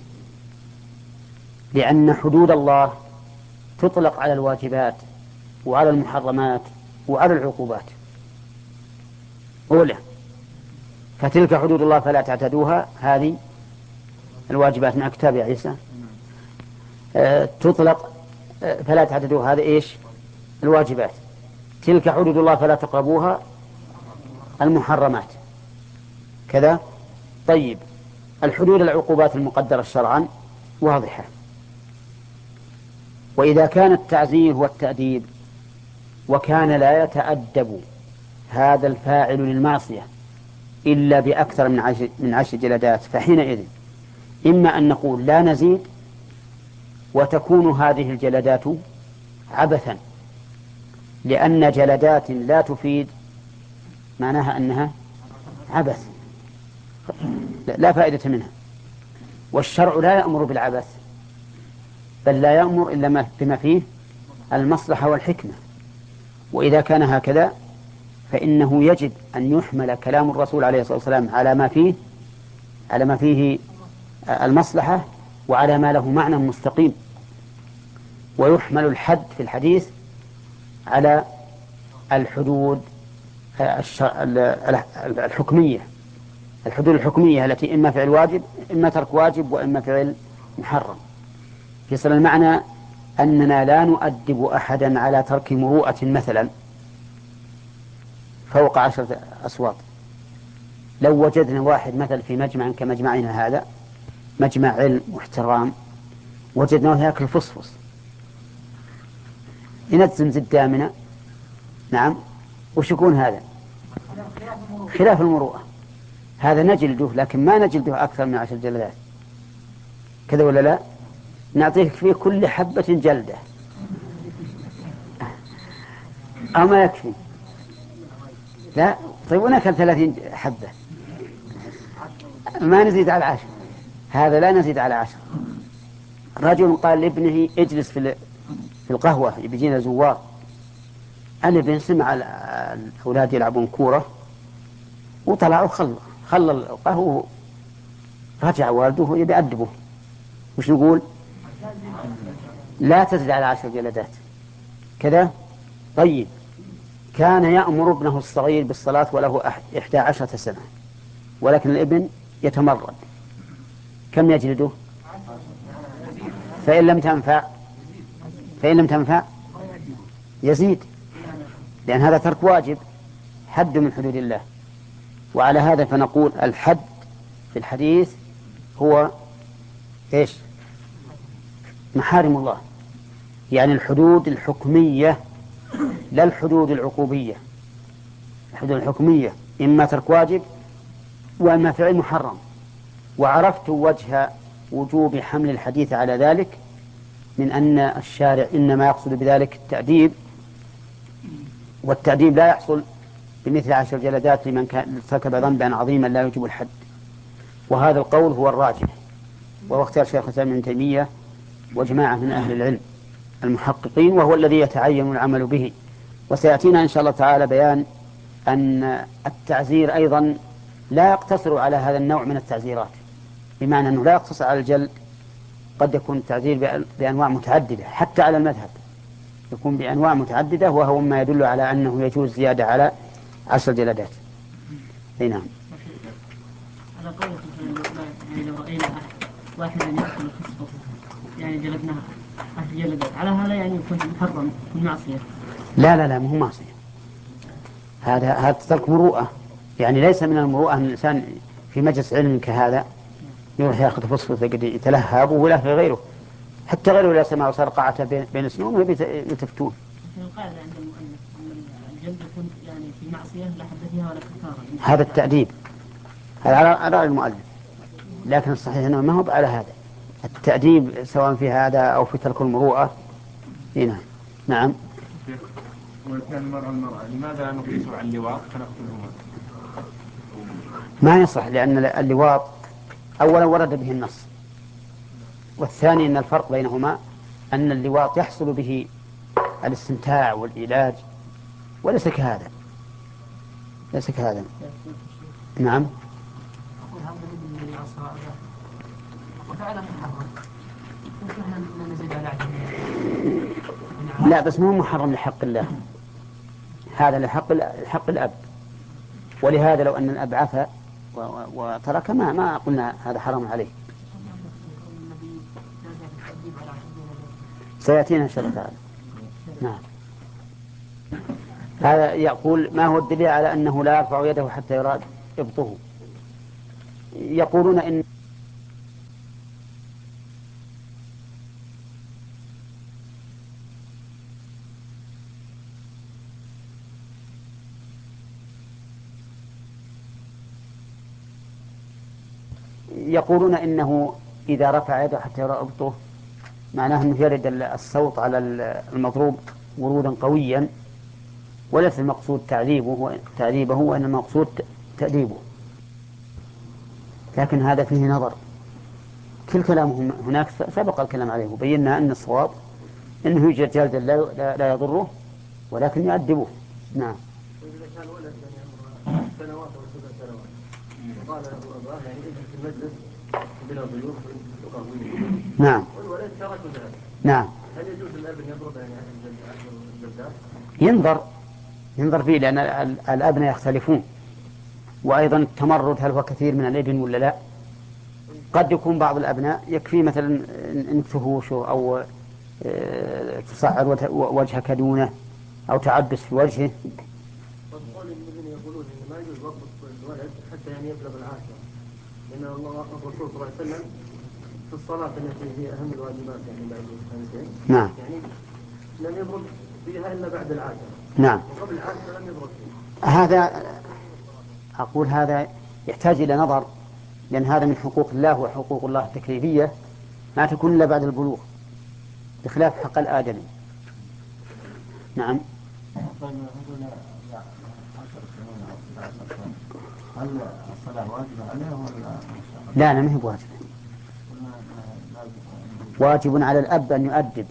لأن حدود الله تطلق على الواجبات وعلى المحرمات وعلى العقوبات أولى. فتلك حدود الله فلا تعتدوها، هذه الواجبات مع كتاب يا عيسى أه تطلق أه فلا تعتدوها، هذا إيش؟ الواجبات. تلك حدود الله فلا تقربوها، المحرمات كذا. طيب، الحدود العقوبات المقدرة شرعا واضحة. وإذا كان التعزير والتأديب وكان لا يتأدب هذا الفاعل للمعصية إلا بأكثر من عشر, من عشر جلدات، فحينئذ إما أن نقول لا نزيد وتكون هذه الجلدات عبثا، لأن جلدات لا تفيد معناها أنها عبث لا فائدة منها، والشرع لا يأمر بالعبث، بل لا يأمر إلا بما فيه المصلحة والحكمة. وإذا كان هكذا فإنه يجب أن يحمل كلام الرسول عليه الصلاة والسلام على ما فيه على ما فيه المصلحة وعلى ما له معنى مستقيم، ويحمل الحد في الحديث على الحدود الحكمية الحدود الحكمية التي إما فعل واجب إما ترك واجب وإما فعل محرم. يصل المعنى أننا لا نؤدب أحدا على ترك مروءة مثلا فوق عشرة أصوات. لو وجدنا واحد مثل في مجمع كمجمعنا هذا، مجمع علم واحترام، وجدناه يأكل فصفص، ينزم زدامنا، نعم، وش يكون هذا؟ خلاف المروءة. هذا نجلده، لكن ما نجلده أكثر من عشر جلدات، كذا ولا لا؟ نعطيك فيه كل حبة جلدة أو ما يكفي؟ لا. طيب ونأكل ثلاثين حبة، ما نزيد على عشر، هذا لا نزيد على عشر. رجل قال لابنه اجلس في في القهوة يبيجينا زوار، الابن سمع الأولاد يلعبون كورة وطلعوا خل خل القهوة، رجع والده يبي يأدبه، وش نقول؟ لا تزيد على عشر جلدات كذا. طيب، كان يأمر ابنه الصغير بالصلاة وله إحدى عشرة سنة، ولكن الابن يتمرد، كم يجلده؟ فإن لم تنفع فإن لم تنفع يزيد، لأن هذا ترك واجب، حد من حدود الله. وعلى هذا فنقول الحد في الحديث هو إيش؟ محارم الله، يعني الحدود الحكمية لا الحدود العقوبية. الحدود الحكمية إما ترك واجب وإما فعل محرم. وعرفت وجه وجوب حمل الحديث على ذلك من أن الشارع إنما يقصد بذلك التأديب، والتأديب لا يحصل بمثل عشر جلدات لمن كان ارتكب ذنبا عظيما لا يجب الحد. وهذا القول هو الراجح، وهو اختيار شيخ الإسلام ابن تيمية وجماعة من أهل العلم المحققين، وهو الذي يتعين العمل به. وسيأتينا إن شاء الله تعالى بيان أن التعزير أيضا لا يقتصر على هذا النوع من التعزيرات، بمعنى أنه لا يقتصر على الجلد، قد يكون التعزير بأنواع متعددة، حتى على المذهب يكون بأنواع متعددة، وهو ما يدل على أنه يجوز زيادة على عشر جلدات. أي نعم. على قول يعني لو رأينا واحدا يأكل خصبه يعني جلدناه عشر جلدات، على هذا يعني يكون محرم، يكون معصية؟ لا لا لا، مو معصية، هذا هذا ترك مروءة، يعني ليس من المروءة أن الإنسان في مجلس علم كهذا يروح يأخذ فصفة قد يتلهب ولا في غيره، حتى غيره لا سمع وصار قاعة بين بين سنون يتفتون. القاعدة عند المؤلف أن الجلد يكون يعني في معصية لا حد فيها ولا كفارة. هذا التأديب، هذا على رأي المؤلف، لكن الصحيح أنه ما هو على هذا التأديب سواء في هذا أو في ترك المروءة. هنا نعم. وكان المرأة المرأة لماذا نقيس على اللواط فنقتلهما؟ ما يصح، لأن اللواط أولا ورد به النص، والثاني أن الفرق بينهما أن اللواط يحصل به الاستمتاع والعلاج، وليس كهذا، ليس كهذا. نعم. لا بس مو محرم لحق الله، هذا لحق الحق الأب، ولهذا لو أن الأب عفا وترك ما ما قلنا هذا حرام عليه. سيأتينا إن شاء الله تعالى. نعم. هذا يقول ما هو الدليل على أنه لا يرفع يده حتى يراد إبطه؟ يقولون إن يقولون إنه إذا رفع يده حتى يرى إبطه معناه أنه يرد الصوت على المضروب ورودا قويا، وليس المقصود تعذيبه تعذيبه وإنما المقصود تأديبه. لكن هذا فيه نظر، كل كلامهم هناك سبق الكلام عليه وبينا أن الصواب أنه يوجد جلدا لا, لا يضره ولكن يؤدبه. نعم. إذا كان ولد يعني سنوات أو سبع سنوات وقال له أباه يعني اجلس في المجلس بلا ضيوف تقهويه. نعم. والولد ترك ذلك. نعم. هل يجوز الأب أن يضرب يعني الجلدات؟ ينظر ينظر فيه، لأن الأبناء يختلفون، وأيضا التمرد هل هو كثير من الابن ولا لا. قد يكون بعض الأبناء يكفي مثلا إن تهوشه أو تصعر وجهك دونه أو تعبس في وجهه. والقول الذين يقولون إن ما يجوز ضبط الولد حتى يعني يبلغ العاشرة، لأن الله الرسول صلى الله عليه وسلم في الصلاة التي هي أهم الواجبات يعني بعد الخمسين نعم يعني لم يضرب فيها إلا بعد العاشرة. نعم. وقبل العاشرة لم يضرب فيها. هذا أقول هذا يحتاج إلى نظر، لأن هذا من حقوق الله وحقوق الله التكليفية ما تكون إلا بعد البلوغ بخلاف حق الآدمي. نعم. هل الصلاة واجبة عليه ولا؟ لا لا ما هي بواجبة. واجب على الأب أن يؤدب.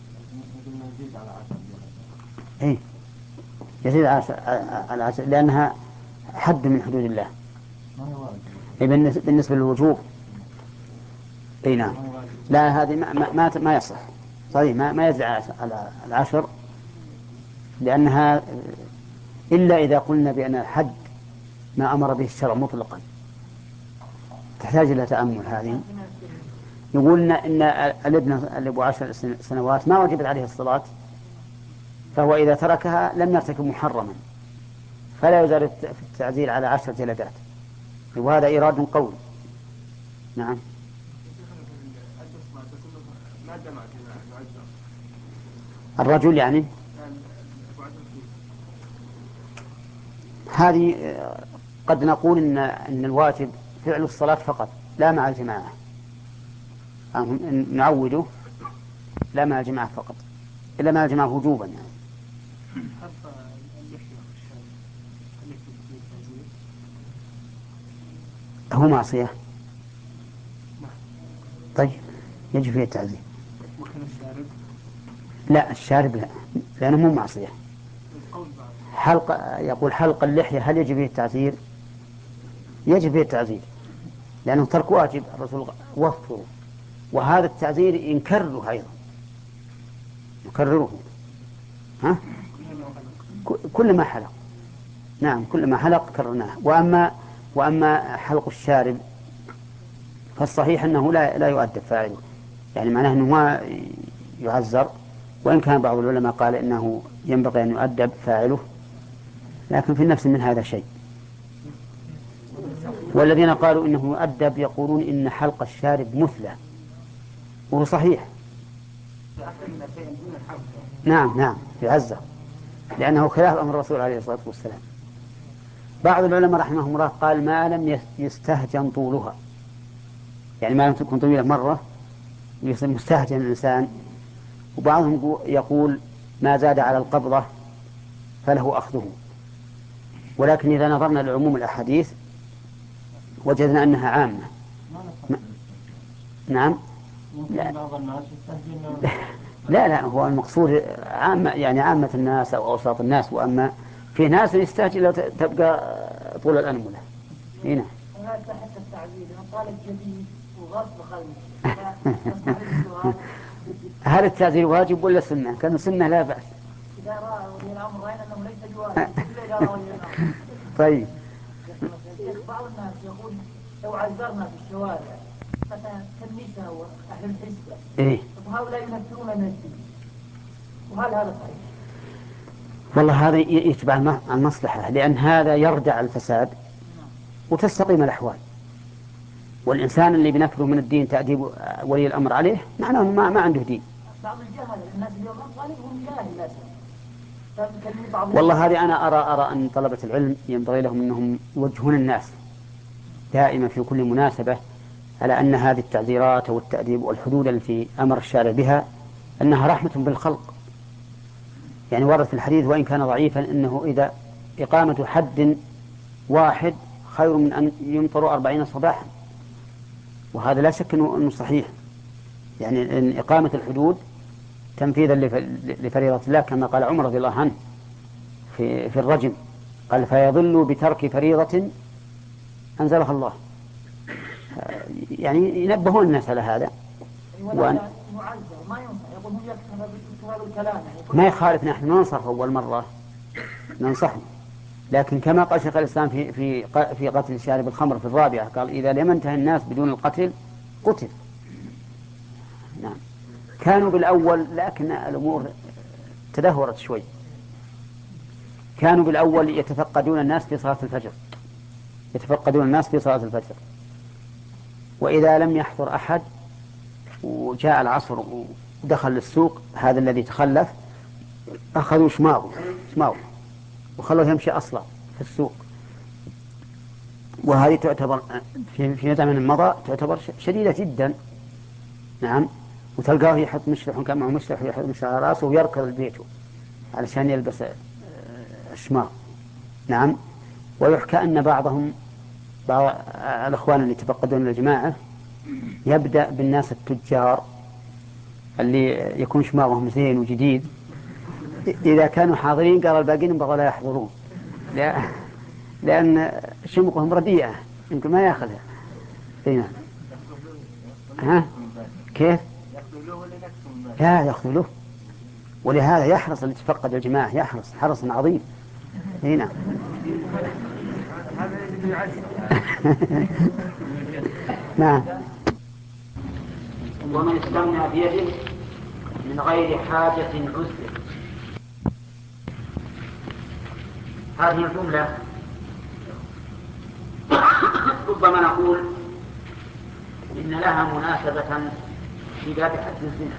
إيه يزيد على عشر لأنها حد من حدود الله. إيه بالنسبة للوجوب. إيه نعم. لا هذه ما ما ما يصح صحيح، ما ما يزيد على العشر، لأنها إلا إذا قلنا بأن الحد ما أمر به الشرع مطلقا تحتاج إلى تأمل. هذه يقولنا إن الابن اللي أبو عشر سنوات ما وجبت عليه الصلاة، فهو إذا تركها لم يرتكب محرما، فلا يزال في التعزير على عشر جلدات، وهذا إيراد قوي. نعم. الرجل يعني هذه قد نقول إن إن الواجب فعل الصلاة فقط لا مع الجماعة، نعوده لا مع الجماعة فقط، إلا مع الجماعة وجوبا يعني. هو معصية. طيب يجب فيه التعزير. لا الشارب لا، لأنه مو معصية. حلق يقول حلق اللحية هل يجب فيه التعزير؟ يجب فيه التعزير لأنه ترك واجب، الرسول وفره، وهذا التعزير ينكرره أيضا يكرره. ها؟ كل ما حلق. نعم كل ما حلق كررناه. وأما وأما حلق الشارب فالصحيح أنه لا لا يؤدب فاعله، يعني معناه أنه ما يعزر، وإن كان بعض العلماء قال إنه ينبغي أن يؤدب فاعله، لكن في النفس من هذا شيء. والذين قالوا إنه مؤدب يقولون إن حلق الشارب مثلى، وهو صحيح. نعم نعم في عزة، لأنه خلاف أمر الرسول عليه الصلاة والسلام. بعض العلماء رحمهم الله قال ما لم يستهجن طولها، يعني ما لم تكن طويلة مرة مستهجن الإنسان. وبعضهم يقول ما زاد على القبضة فله أخذه. ولكن إذا نظرنا لعموم الأحاديث وجدنا أنها عامة. نعم لا. لا لا هو المقصود عامة، يعني عامة الناس أو أوساط الناس. وأما في ناس يستهجن لو تبقى طول الأنملة هنا. حتى التعبير قال الجديد وغصب خلف. هل التعزير واجب ولا سنة؟ كان سنة لا بأس. إذا رأى ولي الأمر رأينا أنه ليس بواجب إذا رأى ولي الأمر. طيب. بعض الناس يقول لو عذرنا في الشوارع مثلا كالنساء وأهل الحسبة، إيه؟ وهؤلاء ينفرون من الدين، وهل هذا صحيح؟ والله هذا يتبع المصلحة، لأن هذا يردع الفساد وتستقيم الأحوال. والإنسان اللي بنفره من الدين تأديب ولي الأمر عليه معناه ما, ما عنده دين. بعض الجهل الناس اليوم غالبهم جاهل لازم. والله هذه أنا أرى أرى أن طلبة العلم ينبغي لهم أنهم يوجهون الناس دائما في كل مناسبة على أن هذه التعذيرات والتأديب والحدود التي أمر الشارع بها أنها رحمة بالخلق. يعني ورد في الحديث وإن كان ضعيفا أنه إذا إقامة حد واحد خير من أن يمطر أربعين صباحا، وهذا لا شك أنه صحيح. يعني إن إقامة الحدود تنفيذا لفريضة الله كما قال عمر رضي الله عنه في, في الرجم، قال فيضل بترك فريضة أنزلها الله. يعني ينبهون الناس على هذا. وأن ما يخالف، نحن ننصح أول مرة ننصحه، لكن كما قال شيخ الإسلام في في في قتل شارب الخمر في الرابعة قال إذا لم ينتهي الناس بدون القتل قتل. نعم كانوا بالأول، لكن الأمور تدهورت شوي. كانوا بالأول يتفقدون الناس في صلاة الفجر، يتفقدون الناس في صلاة الفجر، وإذا لم يحضر أحد وجاء العصر ودخل للسوق هذا الذي تخلف أخذوا شماغه شماغه وخلوه يمشي أصلا في السوق. وهذه تعتبر في في زمن مضى تعتبر شديدة جدا. نعم وتلقاه يحط مشلح كان معه مشلح ويحط مشلح على راسه ويركض بيته علشان يلبس الشماغ. نعم ويحكى أن بعضهم بعض الأخوان اللي يتفقدون الجماعة يبدأ بالناس التجار اللي يكون شماغهم زين وجديد، إذا كانوا حاضرين قال الباقين بغوا لا يحضرون لا لأن شمقهم رديئة يمكن ما يأخذها. هنا ها كيف؟ لا يأخذوه، ولهذا يحرص اللي يتفقد الجماعة يحرص حرص عظيم. هنا نعم. ومن استمنى بيده من غير حاجة عسر. هذه الجملة ربما نقول إن لها مناسبة في باب حد الزنا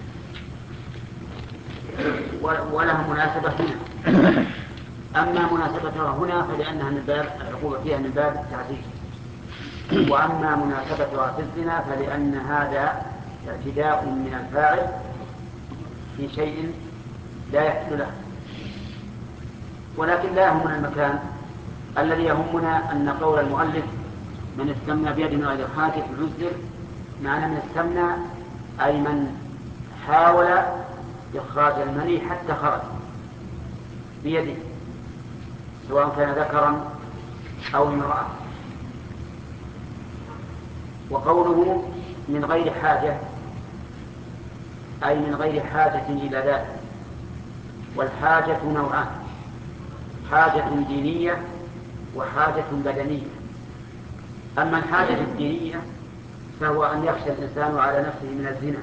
ولها مناسبة هنا. أما مناسبتها هنا فلأنها من باب العقوبة فيها من باب التعزيز، وأما مناسبتها في الزنا فلأن هذا اعتداء من الفاعل في شيء لا يحل له. ولكن لا يهمنا المكان، الذي يهمنا أن قول المؤلف من استمنى بيد من غير حاجة عذر، معنى من استمنى أي من حاول إخراج المني حتى خرج بيده سواء كان ذكرا أو امرأة. وقوله من غير حاجة أي من غير حاجة إلى ذلك. والحاجة نوعان، حاجة دينية وحاجة بدنية. أما الحاجة الدينية فهو أن يخشى الإنسان على نفسه من الزنا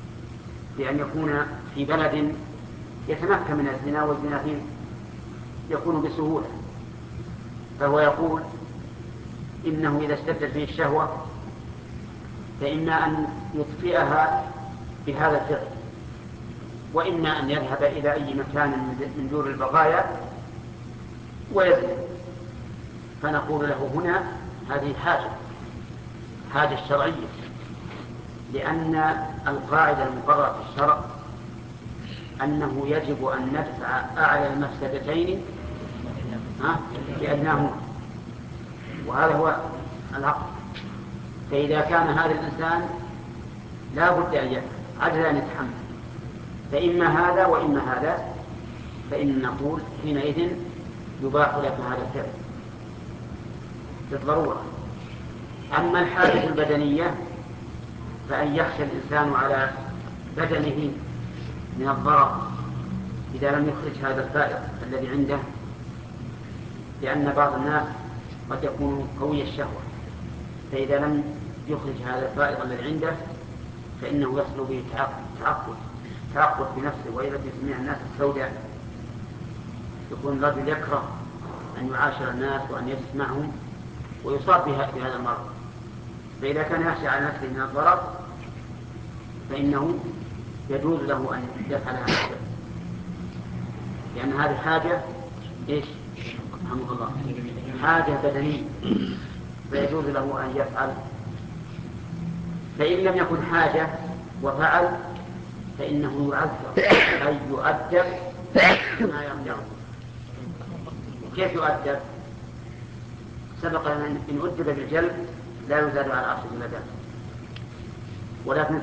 بأن يكون في بلد يتمكن من الزنا والزنا فيه يكون بسهولة، فهو يقول إنه إذا اشتدت فيه الشهوة فإما أن يطفئها بهذا الفعل، وإما أن يذهب إلى أي مكان من دور البقايا ويزن. فنقول له هنا هذه حاجة حاجة شرعية، لأن القاعدة المقررة في الشرع أنه يجب أن ندفع أعلى المفسدتين بأدناهما، وهذا هو العقل. فإذا كان هذا الإنسان لا بد أن يفعل عجز أن يتحمل، فإما هذا وإما هذا، فإن نقول حينئذ يباح لك هذا الفعل بالضرورة. أما الحاجة البدنية فأن يخشى الإنسان على بدنه من الضرر إذا لم يخرج هذا الفائض الذي عنده، لأن بعض الناس قد يكون قوي الشهوة، فإذا لم يخرج هذا الفائض الذي عنده فإنه يصل به تعقد تعقد بنفسه، وإذا تسمع الناس السوداء يكون الرجل يكره أن يعاشر الناس وأن يجلس معهم ويصاب بهذا المرض. فإذا كان يخشى على نفسه من الضرر فإنه يجوز له أن يفعل هذا الشيء، لأن هذه حاجة إيش؟ رحمه الله، حاجة بدنية، فيجوز له أن يفعل. فإن لم يكن حاجة وفعل فإنه يعذر، أي يؤدب ما يرجع. كيف يؤدب؟ سبق أن إن أدب بالجلد لا يزاد على عشر جلدات، ولكن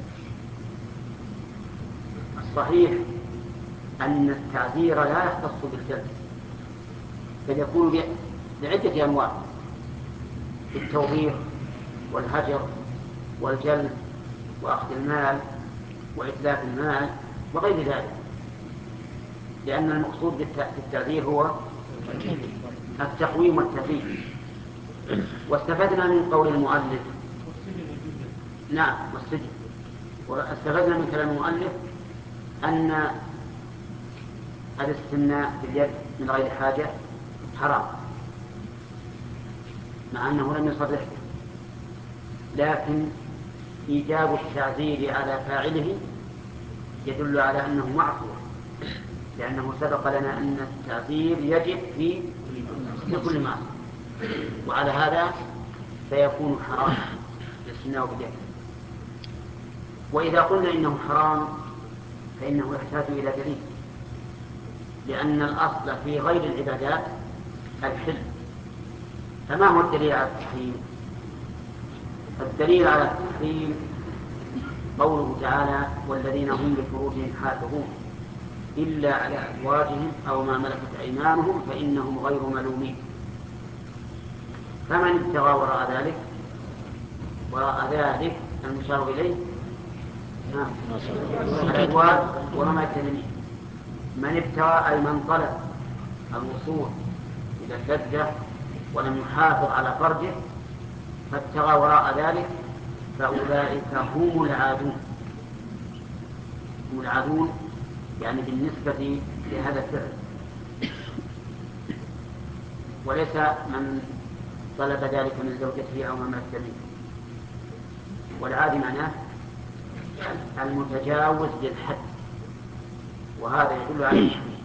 الصحيح أن التعذير لا يختص بالجلد، بل يكون بعدة أنواع: التوبيخ والهجر والجلد وأخذ المال وإتلاف المال وغير ذلك، لأن المقصود بالتعذير هو التقويم والتثبيت. واستفدنا من قول المؤلف نعم والسجن، واستفدنا من كلام المؤلف أن الاستمناء باليد من غير حاجة حرام، مع أنه لم يصرح به، لكن إيجاب التعذير على فاعله يدل على أنه معصوم، لأنه سبق لنا أن التعذير يجب في كل معصية، وعلى هذا فيكون حرام الاستمناء باليد. وإذا قلنا إنه حرام فإنه يحتاج إلى دليل، لأن الأصل في غير العبادات الحل. فما هو الدليل على التحريم؟ الدليل على التحريم قوله تعالى: والذين هم لفروجهم حافظون إلا على أزواجهم أو ما ملكت أيمانهم فإنهم غير ملومين. فمن ابتغى وراء ذلك وراء ذلك المشار إليه الأزواج وما يتمنين. من ابتغى أي من طلب الوصول إلى اللذة ولم يحافظ على فرجه فابتغى وراء ذلك فأولئك هم العادون. هم العادون يعني بالنسبة لهذا الفعل، وليس من طلب ذلك من زوجته أو ما ملكت. والعادي معناه المتجاوز للحد، وهذا يدل على التحريم.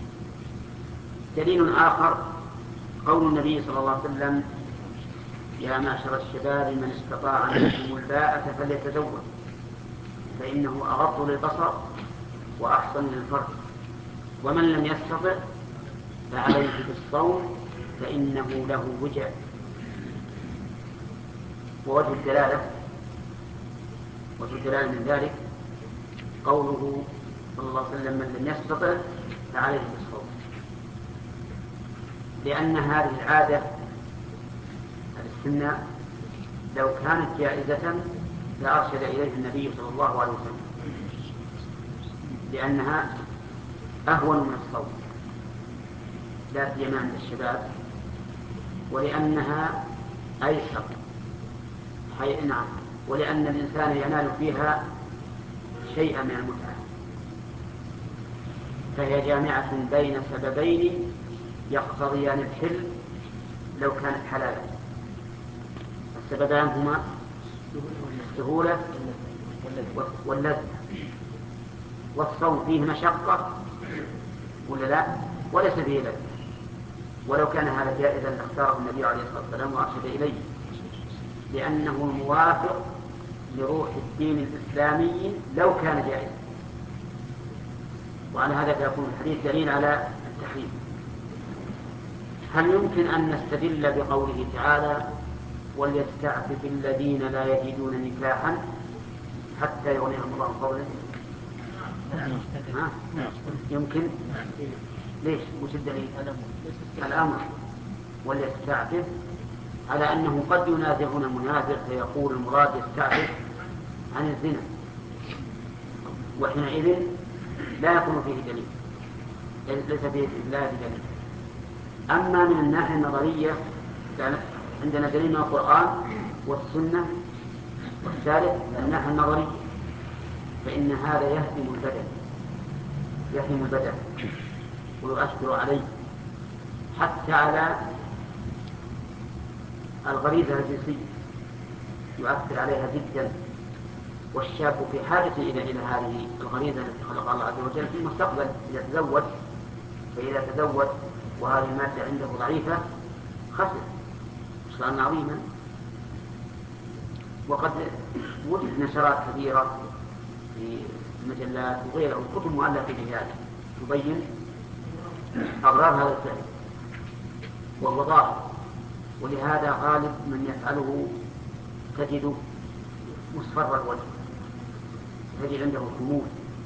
دليل آخر قول النبي صلى الله عليه وسلم: يا معشر الشباب من استطاع منكم الباءة فليتزوج فإنه أغض للبصر وأحسن للفرج، ومن لم يستطع فعليه بالصوم فإنه له وجع. ووجه الدلالة وجه الدلالة من ذلك قوله صلى الله عليه وسلم: من لم يستطع فعليه بالصوم، لأن هذه العادة الاستمناء لو كانت جائزة لأرشد إليه النبي صلى الله عليه وسلم، لأنها أهون من الصوم لا سيما عند الشباب، ولأنها أيسر حي... نعم ولأن الإنسان ينال فيها شيئا من المتعة، فهي جامعة بين سببين يقتضيان الحل لو كانت حلالا. السببان هما السهولة واللذة، والصوم فيه مشقة ولا لا؟ وليس فيه لذة. ولو كان هذا جائزا لاختاره النبي عليه الصلاة والسلام وأرشد إليه، لأنه موافق لروح الدين الإسلامي لو كان جائزا. وعلى هذا فيكون الحديث دليل على التحريم. هل يمكن أن نستدل بقوله تعالى وليستعفف الذين لا يجدون نكاحا حتى يغنيهم الله من فضله؟ يمكن. ليش؟ وش الدليل؟ الأمر وليستعفف على أنه قد ينازعون المنازع فيقول المراد يستعفف عن الزنا، وحينئذ لا يكون فيه دليل، ليس فيه لا دليل. أما من الناحية النظرية عندنا دليل من القرآن والسنة. والثالث من الناحية النظرية فإن هذا يهدم البدن يهدم البدن ويؤثر عليه حتى على الغريزة الجنسية، يؤثر عليها جدا. والشاب في حاجة إلى إلى هذه الغريزة التي خلق الله عز وجل في المستقبل إذا تزوج. فإذا تزوج وهذه المادة عنده ضعيفة خسر خسرانا عظيما. وقد وجد نشرات كبيرة في المجلات وغيرها وكتب مؤلفة في هذا تبين أضرار هذا الفعل وهو ضار. ولهذا غالب من يفعله تجد مصفر الوجه، تجد عنده خمول،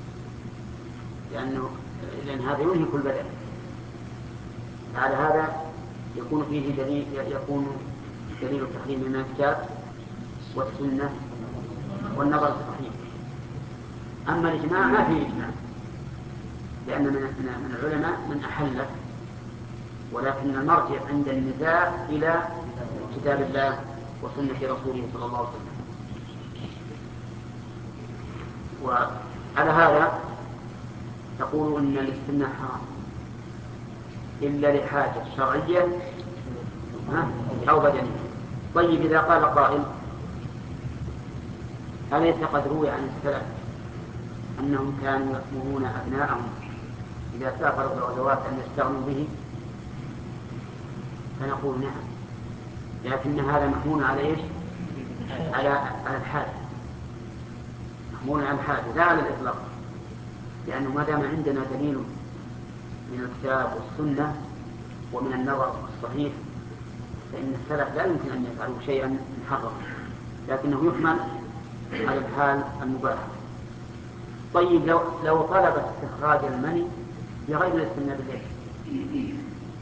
لأنه لأن هذا ينهك البدن. على هذا يكون فيه دليل يكون دليل التحريم من الكتاب والسنة والنظر الصحيح. أما الإجماع ما فيه إجماع، لأن من العلماء من أحله، ولكن المرجع عند النزاع إلى كتاب الله وسنة رسوله صلى الله عليه وسلم. وعلى هذا تقول أن الاستمناء حرام إلا لحاجة شرعية أو بدنية. طيب إذا قال قائل أليس قد روي عن السلف أنهم كانوا يأمرون أبناءهم إذا سافروا الغزوات أن يستغنوا به؟ فنقول نعم، لكن هذا محمول على إيش؟ على على الحال، محمول على الحال لا على الإطلاق. لأنه ما دام عندنا دليل من الكتاب والسنة ومن النظر الصحيح فإن السلف لا يمكن أن يفعلوا شيئا محرما، لكنه يحمل على الحال المباحة. طيب لو لو طلب استخراج المني بغير الاستمناء بالليل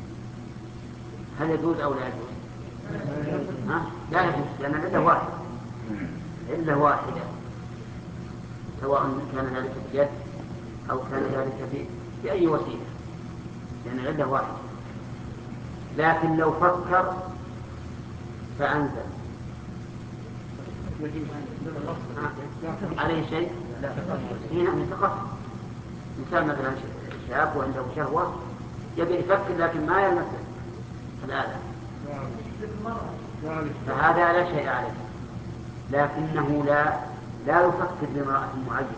هل يجوز أو لا يجوز؟ ها؟ لا يجوز، لأن العلة واحدة، علة واحدة، سواء كان ذلك بيد أو كان ذلك بأي وسيلة، لأن العلة واحدة. لكن لو فكر فأنزل عليه شيء هنا يتقصد. مثال مثلا شاب وعنده شهوة يبي يفكر لكن ما يلمس الآلة فهذا لا شيء عليه، لكنه لا لا يفكر بامرأة معينة،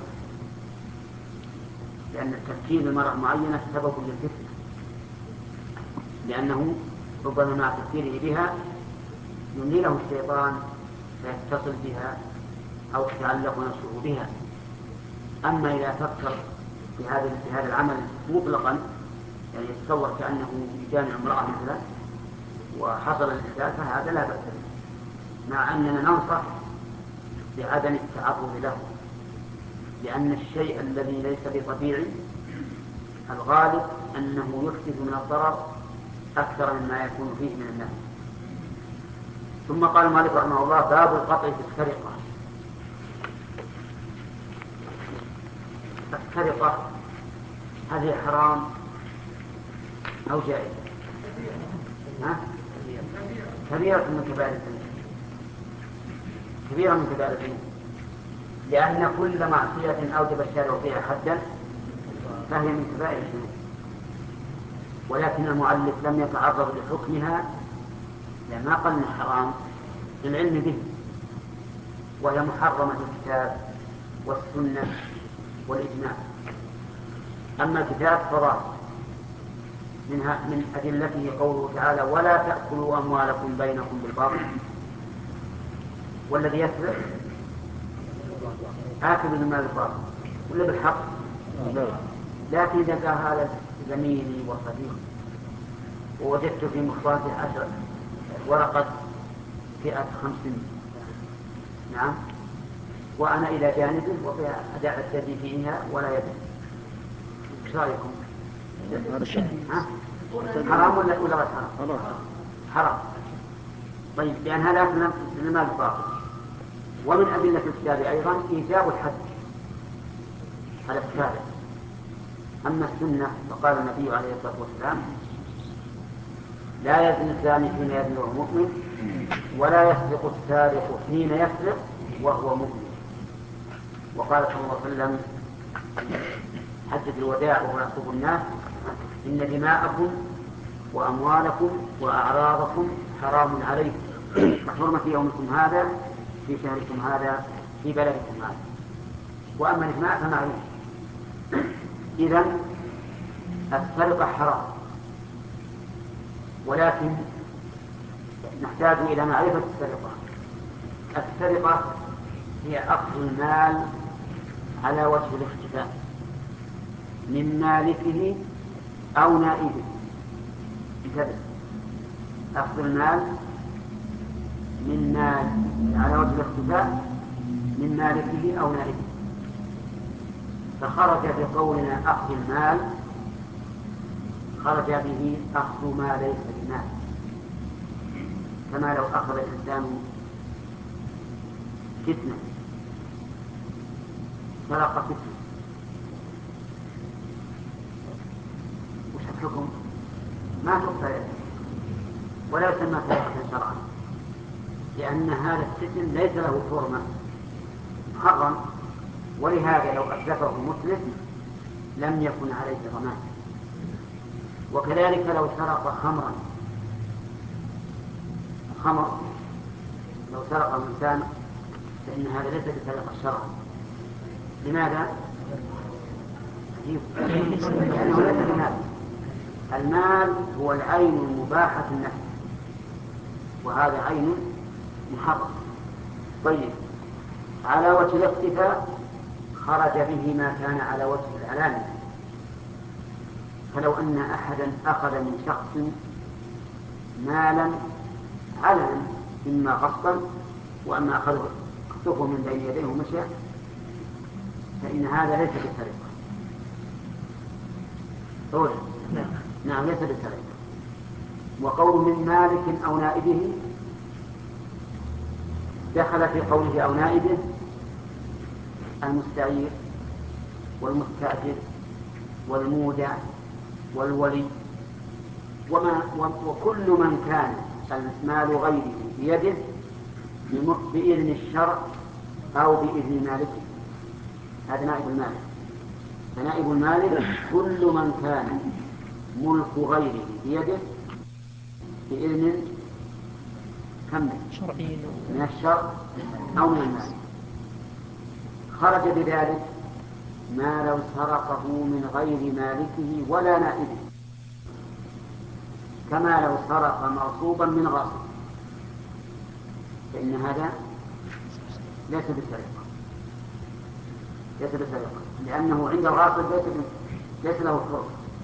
لأن التفكير بامرأة معينة سبب للفتنة، لأنه ربما مع تفكيره بها يملي له الشيطان فيتصل بها أو يتعلق نفسه بها. أما إذا فكر في هذا في هذا العمل مطلقا، يعني يتصور كأنه يجامع امرأة مثلا وحصل الإحداث، فهذا لا بأس به، مع أننا ننصح بعدم التعرض له، لأن الشيء الذي ليس بطبيعي الغالب أنه يحدث من الضرر أكثر مما يكون فيه من النفع. ثم قال مالك رحمه الله باب القطع في السرقة. السرقة هذه حرام أو جائزة؟ ها؟ كبيرة من كبائر الذنوب، كبيرة من كبائر الذنوب، لأن كل معصية أوجب الشارع فيها حدا فهي من كبائر الذنوب. ولكن المؤلف لم يتعرض لحكمها لما قال إنها حرام للعلم به، وهي محرمة الكتاب والسنة والإجماع. أما الكتاب فظاهر منها من أدلته قوله تعالى ولا تأكلوا أموالكم بينكم بالباطل، والذي يسرق آكل المال بالباطل ولا بالحق. لكن إذا قال هذا زميلي وصديقي ووجدت في مخباته عشر ورقة فئة خمسين، نعم، وأنا إلى جانبه وأدع الثدي فيها ولا يدري، ايش رأيكم؟ حرام ولا ولا غير حرام؟ حرام. طيب، لأن هذا أكل المال الباطل. ومن أدلة الكتاب أيضا إيجاب الحد على السارق. أما السنة فقال النبي عليه الصلاة والسلام لا يزني الزاني حين يزني وهو مؤمن، ولا يسرق السارق حين يسرق وهو مؤمن. وقال صلى الله عليه وسلم حجة الوداع وهو يخطب الناس إن دماءكم وأموالكم وأعراضكم حرام عليكم كحرمة يومكم هذا في شهركم هذا في بلدكم هذا. وأما الإجماع فمعروف. إذن السرقة حرام، ولكن نحتاج إلى معرفة السرقة. السرقة هي أخذ المال على وجه الاختفاء من مالكه أو نائبه. انتبه، أخذ المال من مال على وجه الاختفاء من مالكه أو نائبه. فخرج بقولنا أخذ المال خرج به أخذ ما ليس بمال، كما لو أخذ الإنسان فتنة، سرق فتنة، وش الحكم؟ ما تقتل ولا يسمى سرقة شرعا، لأن هذا الفتن ليس له حرمة، محرم. ولهذا لو أتلفه مسلم لم يكن عليه ضمان. وكذلك لو سرق خمرا، خمر لو سرق الإنسان فإن هذا ليس بسرقة شرعا. لماذا؟ لأنه ليس بمال. المال هو العين المباحة النفس، وهذا عين محرم. طيب، على وجه الاختفاء خرج به ما كان على وجه العلانية. فلو أن أحدا أخذ من شخص مالا علنا إما غصبا وأما أخذه اختفه من بين يديه ومشى، فإن هذا ليس بسرقة. أولا نعم ليس بسرقة. وقول من مالك أو نائبه دخل في قوله أو نائبه المستعير والمستأجر والمودع والولي وما وكل من كان المال غيره بيده بإذن الشرع أو بإذن مالكه، هذا نائب المالك. فنائب المالك كل من كان ملك غيره بيده بإذن من الشرع أو من المال. خرج بذلك ما لو سرقه من غير مالكه ولا نائبه، كما لو سرق مغصوبا من غاصب، فإن هذا ليس بسرقة، ليس بسرقة لأنه عند الغاصب ليس, ليس له فرصة.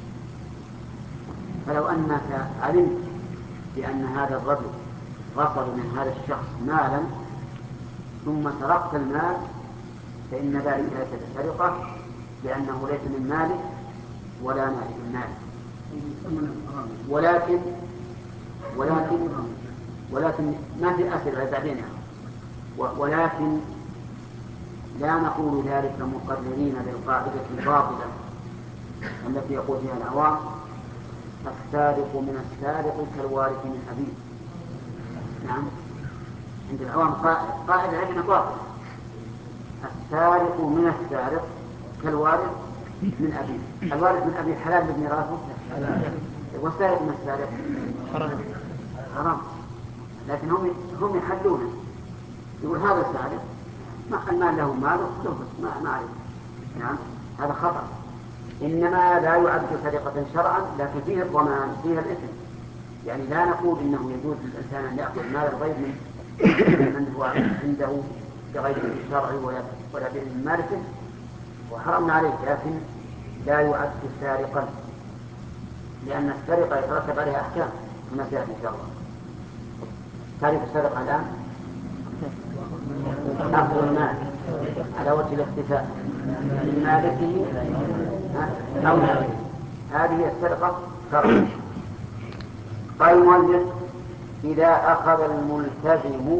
فلو أنك علمت بأن هذا الرجل غصب من هذا الشخص مالا ثم سرقت المال فإن ذلك ليس بسرقة، لأنه ليس من مالك ولا نائب المال. ولكن ولكن ولكن ما في أسئلة بعدين، ولكن لا نقول ذلك مقررين للقاعدة الباطلة التي يقول فيها العوام السارق من السارق كالوارث من أبيه. نعم، عند العوام قاعدة عندنا باطلة، السارق من السارق كالوارث من أبيه. الوارث من أبيه حلال لابن راسه؟ والسارق من السارق حرام. حرام، لكن هم هم يحلونه. يقول هذا السارق ما المال له مال ما ما عليه. نعم هذا خطأ. إنما لا يعد سرقة شرعا، لكن فيه الضمان فيها الإثم. يعني لا نقول إنه يجوز للإنسان أن يأخذ مال الغير من هو عنده بغير الشرع ولا بإذن مالكه وحرمنا عليه، لكن لا يعد سارقا، لأن السرقة يترتب عليها أحكام كما سيأتي إن شاء الله. تعرف السرقة الآن أخذ المال على وجه الاختفاء من مالكه أو مالكه، هذه هي السرقة شرعا. قال المؤلف إذا أخذ الملتزم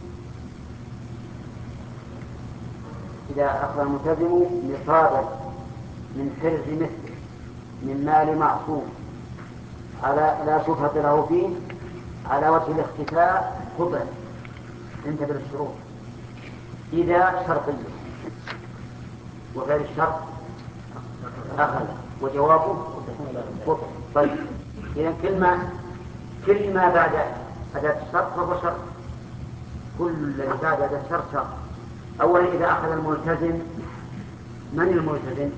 إذا أخذ الملتزم نصابا من حرز مثله من مال معصوم على لا شبهة له فيه على وجه الاختفاء قبل انتبه للشروط. إذا شرطية وغير الشرط أخذ وجوابه قبل. طيب إذا كل ما كل ما بعد أداة الشرط فهو شرط، كل الذي بعد أداة الشرط شرط. أولا إذا أخذ الملتزم، من الملتزم؟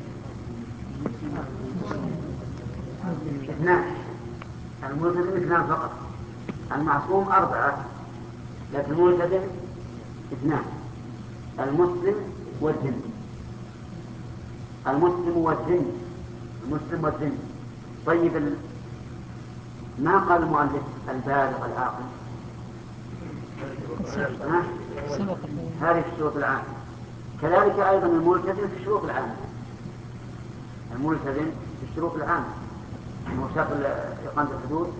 اثنان، الملتزم اثنان فقط، المعصوم أربعة لكن الملتزم اثنان، المسلم والذمي. المسلم والذمي المسلم والذمي. طيب ال... ما قال المؤلف البالغ العاقل؟ هذه الشروط العامة. كذلك أيضا الملتزم في الشروط العامة، الملتزم في الشروط العامة أنه شرط إقامة الحدود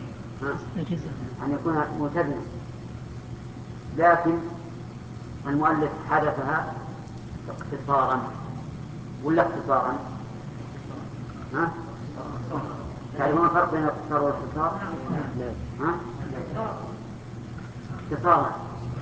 أن يكون ملتزما، لكن المؤلف حدثها اقتصارا ولا اختصارا؟ ها؟ تعرفون الفرق بين الاختصار والاختصار؟ ها؟ اختصارا.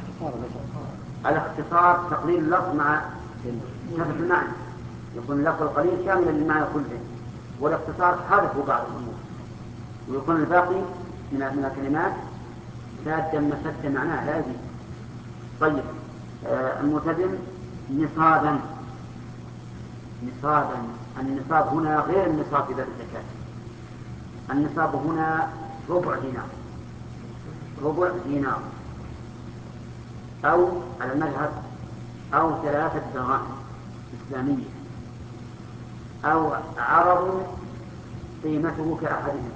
الاختصار تقليل اللفظ مع كثرة المعنى، يكون اللفظ القليل كاملا للمعنى كله، والاختصار حذف بعض الأمور ويكون الباقي من من الكلمات سادا مسدا معناه لا يزيد. طيب آه الملتزم نصابا. نصابا النصاب هنا غير النصاب في باب الزكاة. النصاب هنا ربع دينار، ربع دينار أو على المذهب أو ثلاثة دراهم إسلامية أو عرض قيمته كأحدهم.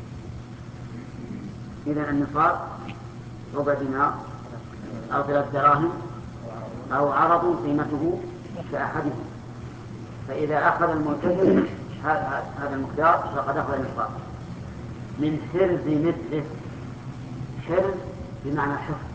إذن النصاب ربع دينار أو ثلاثة دراهم أو عرض قيمته كأحدهم. فإذا أخذ الملتزم هذا المقدار فقد أخذ النصاب. من حرز مثله، حرز بمعنى حفظ،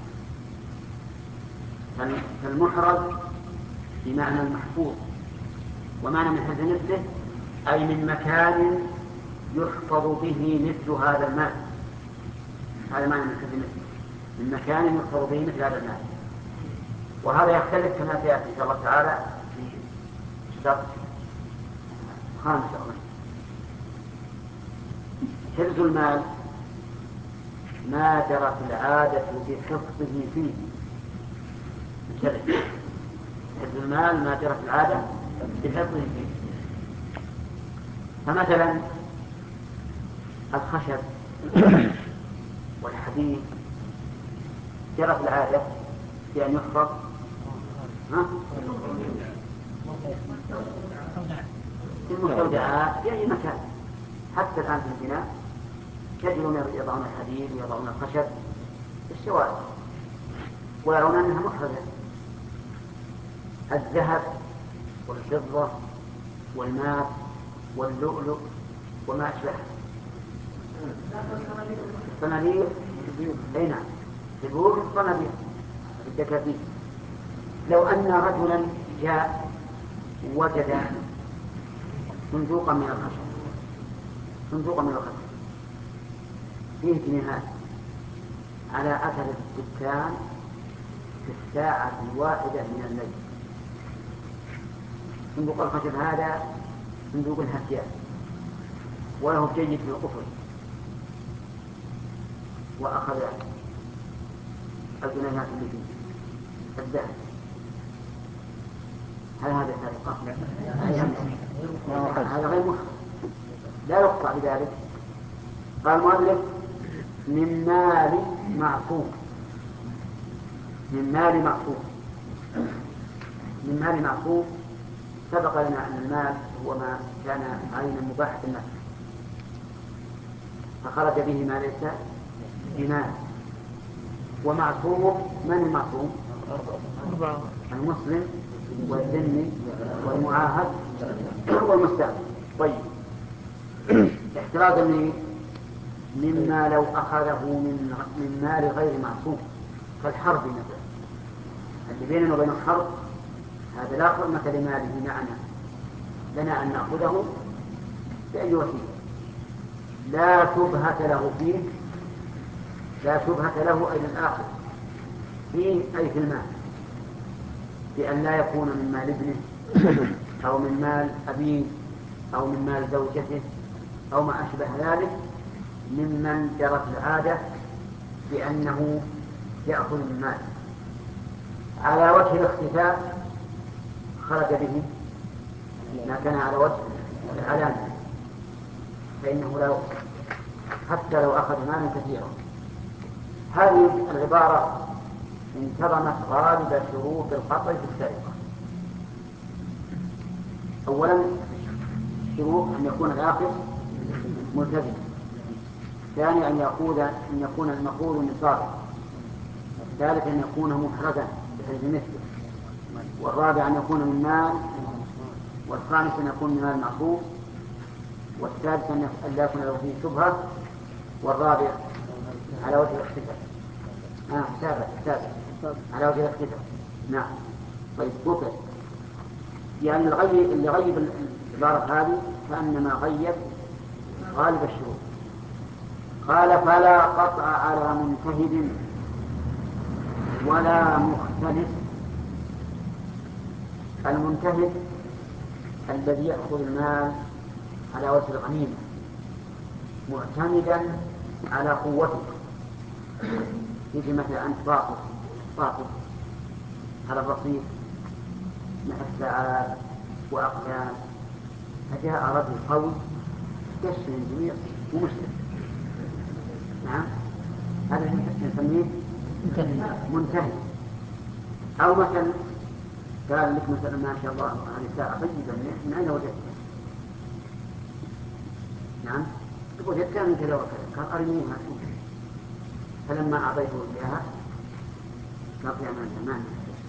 فالمحرز بمعنى المحفوظ، ومعنى من حرز مثله أي من مكان يحفظ به مثل هذا المال. هذا معنى من حرز مثله، من مكان يحفظ به مثل هذا المال. وهذا يختلف كما سيأتي إن شاء الله تعالى في الشرط خامس أولا. حرز المال ما جرت العادة بحفظه فيه. حفظ المال ما جرت العادة بحفظه فيه. فمثلا الخشب والحديد جرت العادة بأن يحفظ في المستودعات في أي مكان. حتى الآن في البناء تجدون يضعون الحديد ويضعون الخشب في الشوارع ويرون أنها محرزة. الذهب والفضة والماء واللؤلؤ وما أشبه. الصناديق أي نعم تقول الصناديق الدكاكين. لو أن رجلا جاء وجد صندوقا من الخشب صندوقا من الخشب فيه جنيهات على أثر الدكان في الساعة الواحدة من الليل. صندوق الخشب هذا صندوق الهتيان وله جيد في القفل وأخذ الجنيهات اللي فيه الذهب، هل هذا سرقة؟ هذا غير مخطئ لا يقطع بذلك. قال المؤلف من مال معصوم، من مال معصوم، من مال معصوم. سبق لنا أن المال هو ما كان عينا مباحة النفس فخرج به ما ليس بمال. ومعصوم من المعصوم؟ المسلم والذمي والمعاهد والمستأمن. طيب احترازا مما لو أخذه من من مال غير معصوم كالحرب مثلا، اللي بيننا وبين الحرب هذا لا حرمة لماله معنا، لنا أن نأخذه بأي وسيلة، لا شبهة له فيه، لا شبهة له أي الآخر فيه أي في المال، بأن لا يكون من مال ابنه أو من مال أبيه أو من مال زوجته أو ما أشبه ذلك ممن جرت العادة بأنه يأخذ من مال على وجه الاختفاء خرج به ما كان على وجه العلانية فإنه لا يؤخذ حتى لو أخذ مالا كثيرا. هذه العبارة انتظمت غالب شروط القطع في السرقة. أولا شروط أن يكون الآخذ ملتزما، ثاني أن يقود أن يكون المقول نصابا، الثالث أن يكون محرزا بحيث مثله، والرابع أن يكون من مال، والخامس أن يكون من مال معصوم، والسادس أن لا يكون له فيه شبهة، والرابع على وجه الاختفاء. آه سابع سابع على وجه الاختفاء. نعم. طيب بطل يعني الغيب اللي غيب العبارة هذه فأنما غيب غالب الشروط. قال فلا قطع على منتهب ولا مختلف. المنتهب الذي يأخذ المال على وجه الغنيمة معتمدا على قوته، يجي مثلا أنت باطل باطل على الرصيف مع الساعات وأقلام، فجاء رجل قوي يشتري الجميع ومشتري. نعم هذا نسميه منتهي. أو مثلا قال لك مثلا ما شاء الله هذه ساعة طيبة من أين وجدتها؟ نعم وجدتها من كذا وكذا، قال أرميها. فلما أعطيته إياها قال يا من زمان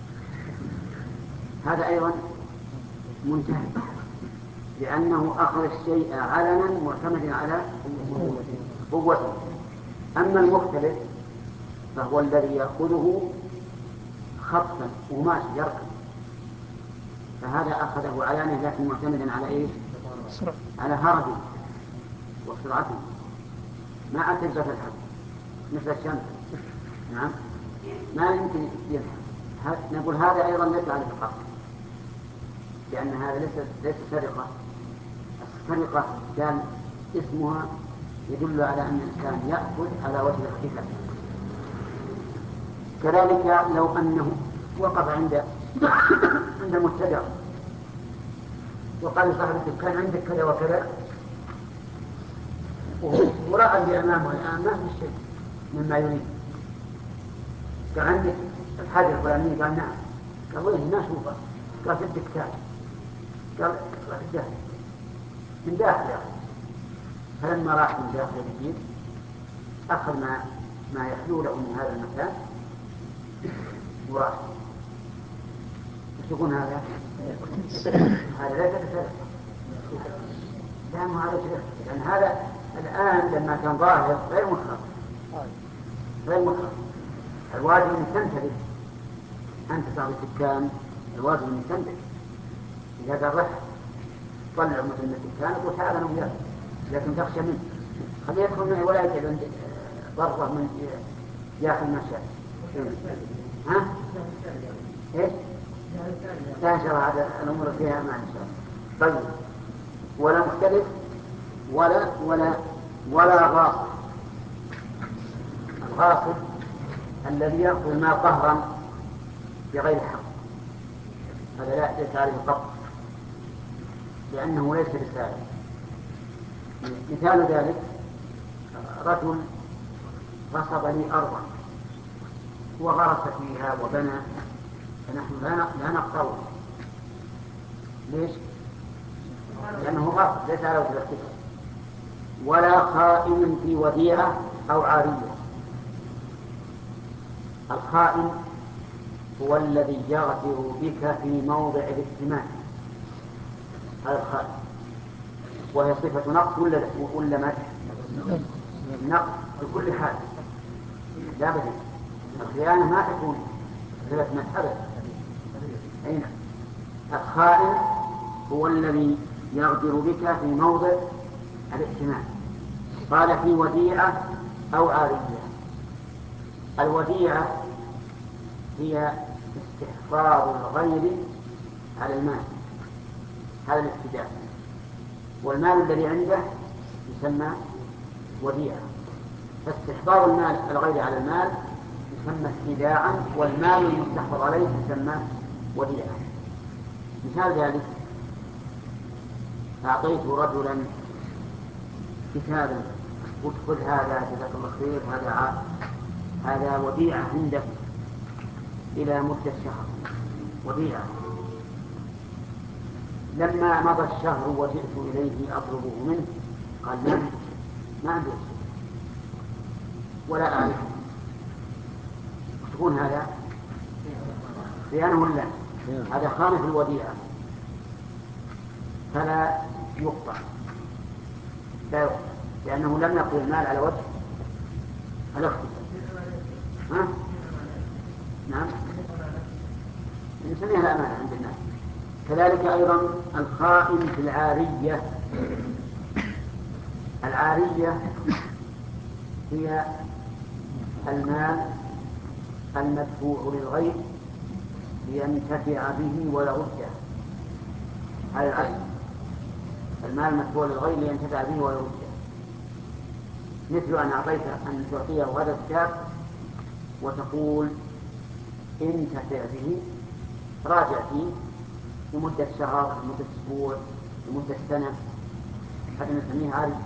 هذا أيضا منتهي لأنه أخذ الشيء علنا معتمدا على قوته. أما المختلف فهو الذي يأخذه خطا وماشي يركض، فهذا أخذه علانية لكن معتمدا على إيه؟ على هربه وسرعته ما أعتبر الحد مثل الشمس. نعم ما يمكن يفهم. نقول هذا أيضا ليس على القصد، لأن هذا ليس ليس سرقة. السرقة كان اسمها يدل على أن الإنسان يأخذ على وجه الاختفاء. كذلك لو أنه وقف عند عند مبتدع وقال صاحب كان عندك كذا وكذا ورأى اللي أمامه الآن ما في شيء مما يريد، قال عندك الحاجة الفلانية؟ قال نعم. قال وين ما أشوفه؟ قال في الدكتور. قال راح الداخل من داخل يا أخي. فلما راح من داخل الجيب أخذ ما ما يحلو له من هذا المكان وراح. يقول هذا هذا لا يتسرق لأنه هذا شرك، لأن هذا الآن لما كان ظاهر غير مخرج غير مخرج. الواجب أن تنتبه أنت صاحب الدكان، الواجب أن تنتبه إذا قال رح طلع مثل الدكان وتعالى وياه، لكن تخشى منه خليه يدخل معي ولا يجب أن ضربه من ياخذ ما شاء. ها؟ إيش؟ لا إن شاء الله هذا الأمور فيها ما إن شاء الله. طيب ولا مختلف ولا ولا ولا غاصب. الغاصب الذي يأخذ المال قهرا بغير حق، هذا لا ليس عليه قط لأنه ليس بسائل. مثال ذلك رجل غصب لي أرضا وغرس فيها وبنى، فنحن لا نقطعه. ليش؟ لأنه غاصب ليس على وجه الاختفاء. ولا خائن في وديعة أو عارية. الخائن هو الذي يغدر بك في موضع الائتمان، هذا الخائن، وهي صفة نقص ولا ولا مدح؟ نقص بكل حال، لا بد. الخيانة ما تكون صفة مدح أبدا. أين الخائن هو الذي يغدر بك في موضع الائتمان. قال في وديعة أو عارية. الوديعة هي استحقاق الغير على المال، هذا الاستداء، والمال الذي عنده يسمى وديعة. فاستحقاق المال الغير على المال يسمى استداعا، والمال المستحفظ عليه يسمى وديعة. مثال ذلك أعطيت رجلا كتابا قلت خذ هذا جزاك الله خير، هذا ع... هذا وديعة عندك إلى مدة شهر، وديعة. لما مضى الشهر وجئت إليه أطلبه منه قال ما ما عنده ولا أعرف. تكون هذا خيانة ولا هذا خانة الوديعة، فلا يقطع، لا يقطع، لأنه لم يقل المال على وجه الاختفاء. ها؟ نعم، نسميها الأمانة عند الناس. كذلك أيضا الخائن في العارية. العارية هي المال المدفوع للغير لينتفع به ويرده، هذا العارية، المال المدفوع للغير لينتفع به ويرده. مثل أن أعطيت أن تعطيه هذا الكتاب وتقول انتفع به، راجع فيه لمدة شهر، لمدة أسبوع، لمدة سنة، هذا نسميه عارية.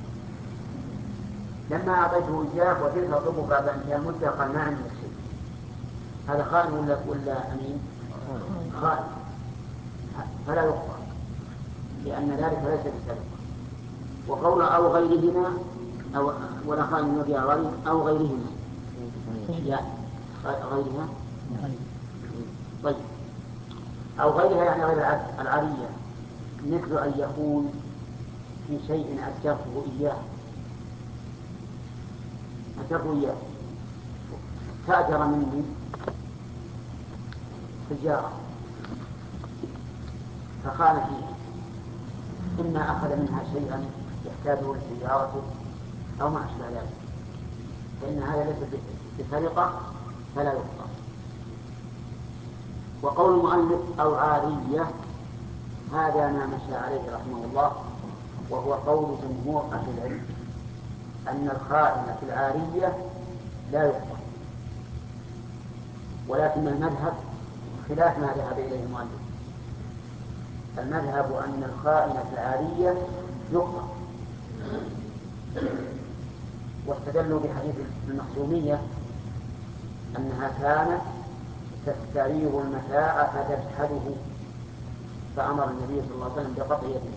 لما أعطيته إياه وجئت أطلبه بعد انتهاء المدة قال ما عندي شيء، هذا خائن ولا ولا أمين؟ خائن، فلا يقطع لأن ذلك ليس بسبب. وقول أو غيرهما أو ولا خائن ولا غير أو غيرهما، يعني غيرها طيب أو غيرها يعني غير العارية، مثل أن يكون في شيء أجرته إياه أجره إياه تأجر مني تجارة فقال فيه إما أخذ منها شيئا يحتاجه لسيارته أو ما أشبه ذلك، فإن هذا ليس بسرقة فلا يقطع. وقول المؤلف أو عارية هذا ما مشى عليه رحمه الله، وهو قول جمهور أهل العلم أن الخائن في العارية لا يقطع، ولكن المذهب خلاف ما ذهب إليه المؤلف. المذهب أن الخائن في العارية يقطع، واستدلوا بحديث المخزومية أنها كانت تستعير المتاع فتجحده، فأمر النبي صلى الله عليه وسلم بقطع يده،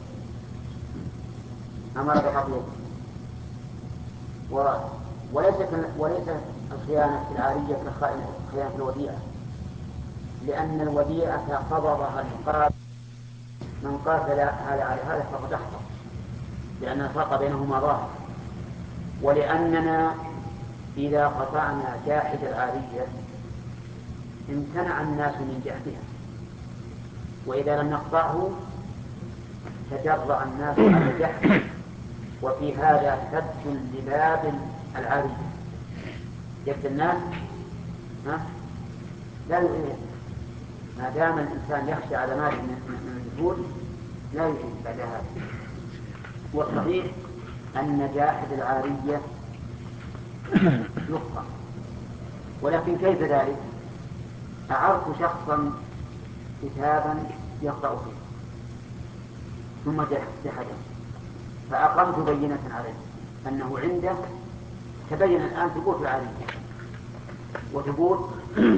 أمر بقطع يده. و... وليس وليس الخيانة في العارية كخيانة في الوديعة، لأن الوديعة قبضها القاضي من قاتل هذا على هذا فقد أحضر، لأن الفرق بينهما ظاهر. ولأننا إذا قطعنا جاحد العارية امتنع الناس من جحدها، وإذا لم نقطعه تجرأ الناس على جحده، وفي هذا سد لباب العارية. يبدأ الناس ها لا يؤمن، ما دام الإنسان يخشى على ماله من الجهود لا يؤمن بعد هذا. والصحيح أن جاحد العارية يخطأ. ولكن كيف ذلك؟ أعرت شخصا كتابا يقرأ فيه ثم جحده، فأقمت بينة عليه أنه عنده تبين الآن ثبوت العارية وثبوت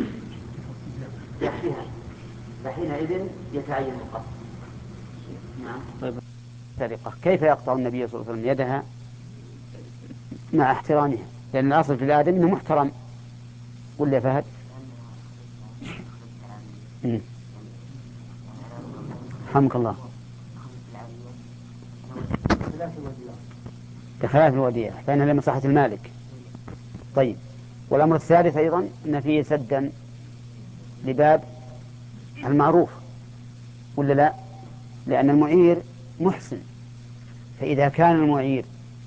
جحدها، فحينئذ يتعين القطع. نعم. طيب سرقة كيف يقطع النبي صلى الله عليه وسلم يدها مع احترامها؟ لأن الأصل في الآدم أنه محترم. قل يا فهد. رحمك الله. بخلاف الوديعة فإنها لمصلحة المالك. طيب، والأمر الثالث أيضا أن فيه سدا لباب المعروف ولا لا؟ لأن المعير محسن، فإذا كان المعير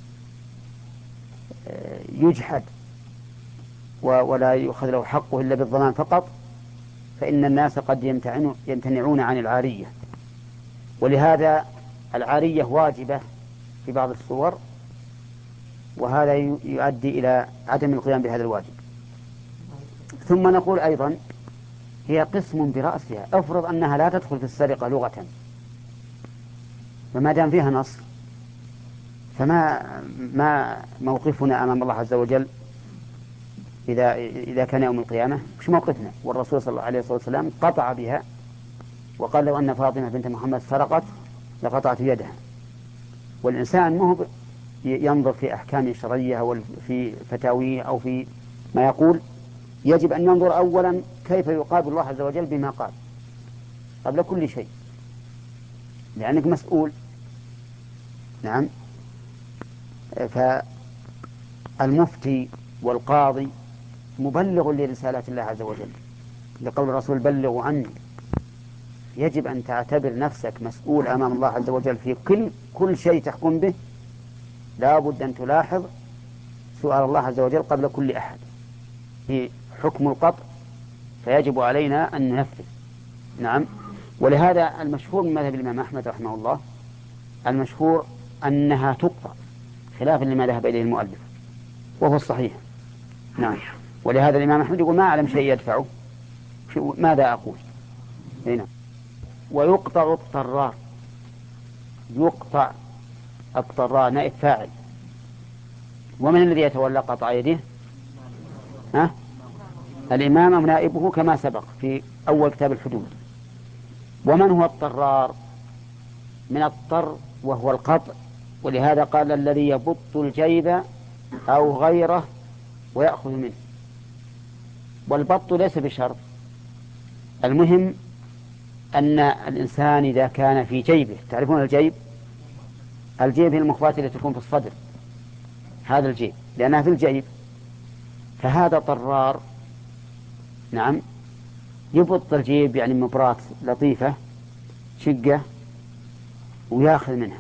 يجحد ولا يؤخذ له حقه إلا بالضمان فقط، فإن الناس قد يمتنعون عن العارية. ولهذا العارية واجبة في بعض الصور، وهذا يؤدي إلى عدم القيام بهذا الواجب. ثم نقول أيضا هي قسم برأسها. أفرض أنها لا تدخل في السرقة لغة، فما دام فيها نص فما ما موقفنا أمام الله عز وجل إذا إذا كان يوم القيامة؟ مش موقفنا؟ والرسول صلى الله عليه وسلم قطع بها وقال لو أن فاطمة بنت محمد سرقت لقطعت يدها. والإنسان مو ينظر في أحكام شرعية أو في فتاويه أو في ما يقول، يجب أن ينظر أولا كيف يقابل الله عز وجل بما قال قبل كل شيء، لأنك مسؤول. نعم. فالمفتي والقاضي مبلغ لرسالة الله عز وجل، لقول الرسول بلغوا عني. يجب أن تعتبر نفسك مسؤول أمام الله عز وجل في كل كل شيء تحكم به. لا بد أن تلاحظ سؤال الله عز وجل قبل كل أحد في حكم القطع، فيجب علينا أن ننفذ. نعم. ولهذا المشهور من مذهب الإمام أحمد رحمه الله، المشهور أنها تقطع خلافا لما ذهب إليه المؤلف، وهو الصحيح. نعم. ولهذا الإمام أحمد يقول ما أعلم شيء يدفعه، ماذا أقول؟ هنا. ويقطع الطرار. يقطع الطرار نائب فاعل. ومن الذي يتولى قطع يده؟ ها؟ الإمام أو نائبه كما سبق في أول كتاب الحدود. ومن هو الطرار؟ من الطر وهو القطع. ولهذا قال الذي يبط الجيب أو غيره ويأخذ منه. والبط ليس بشرط، المهم أن الإنسان إذا كان في جيبه، تعرفون الجيب؟ الجيب هي المخبات التي تكون في الصدر، هذا الجيب لأنها في الجيب، فهذا طرار. نعم. يبط الجيب يعني مبرات لطيفة شقة ويأخذ منها،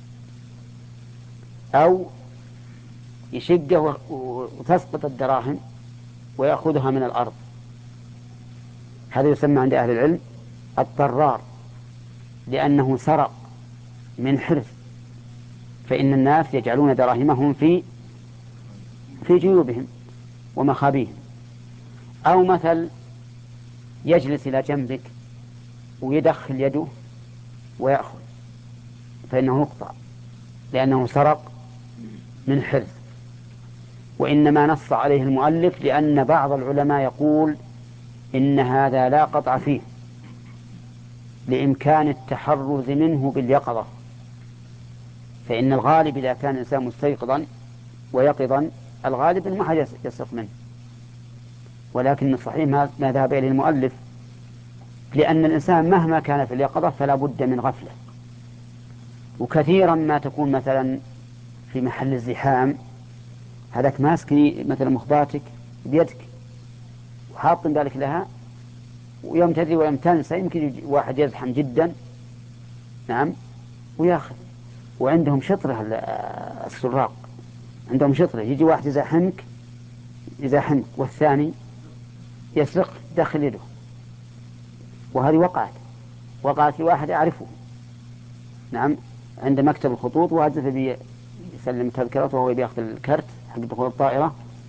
أو يشقه وتسقط الدراهم ويأخذها من الأرض. هذا يسمى عند أهل العلم الطرار، لأنه سرق من حرز. فإن الناس يجعلون دراهمهم في في جيوبهم ومخابيهم. أو مثل يجلس إلى جنبك ويدخل يده ويأخذ، فإنه يقطع لأنه سرق من حرز. وإنما نص عليه المؤلف لأن بعض العلماء يقول إن هذا لا قطع فيه لإمكان التحرز منه باليقظة، فإن الغالب إذا كان الإنسان مستيقظا ويقظا الغالب أن ما حد يسرق منه. ولكن الصحيح ما ذهب إليه المؤلف، لأن الإنسان مهما كان في اليقظة فلا بد من غفلة. وكثيرا ما تكون مثلا في محل الزحام هذاك ماسك مثلا مخباتك بيدك وحاط ذلك لها، ويوم تدري ويوم تنسى يمكن واحد يزحم جدا. نعم. وياخذ. وعندهم شطرة السراق، عندهم شطرة، يجي واحد يزاحمك يزاحمك والثاني يسرق داخل يده. وهذه وقعت وقعت في واحد أعرفه. نعم. عند مكتب الخطوط، واحد يسلم تذكرته وهو بيأخذ الكرت حق دخول الطائرة،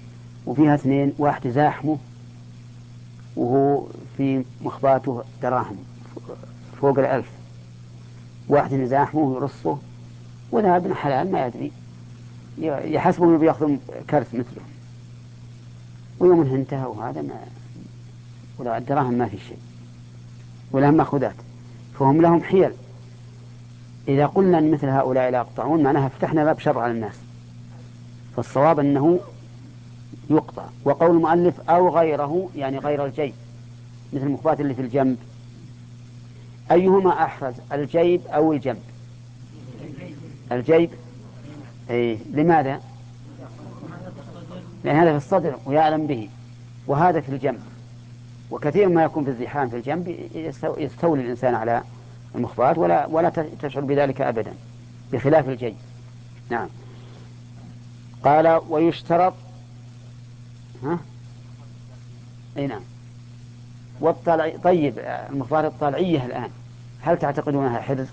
وفيها اثنين، واحد زاحمه وهو في مخباته دراهم فوق الألف، واحد زاحمه ويرصه وذهب ابن حلال ما يدري يحسبه انه بياخذ كرت مثله، ويوم انتهى وهذا ما ولا الدراهم ما في شيء ولهم مأخوذات، فهم لهم حيل. إذا قلنا أن مثل هؤلاء لا يقطعون معناها فتحنا باب شر على الناس، فالصواب أنه يقطع. وقول المؤلف أو غيره يعني غير الجيب مثل المخبات اللي في الجنب، أيهما أحرز الجيب أو الجنب؟ الجيب. أي لماذا؟ لأن هذا في الصدر ويعلم به، وهذا في الجنب، وكثير ما يكون في الزحام في الجنب يستولي الإنسان على المخبات ولا ولا تشعر بذلك أبدا، بخلاف الجيب. نعم. قال ويشترط ها أي نعم والطلع. طيب المخبات الطلعية الآن هل تعتقدونها حرز؟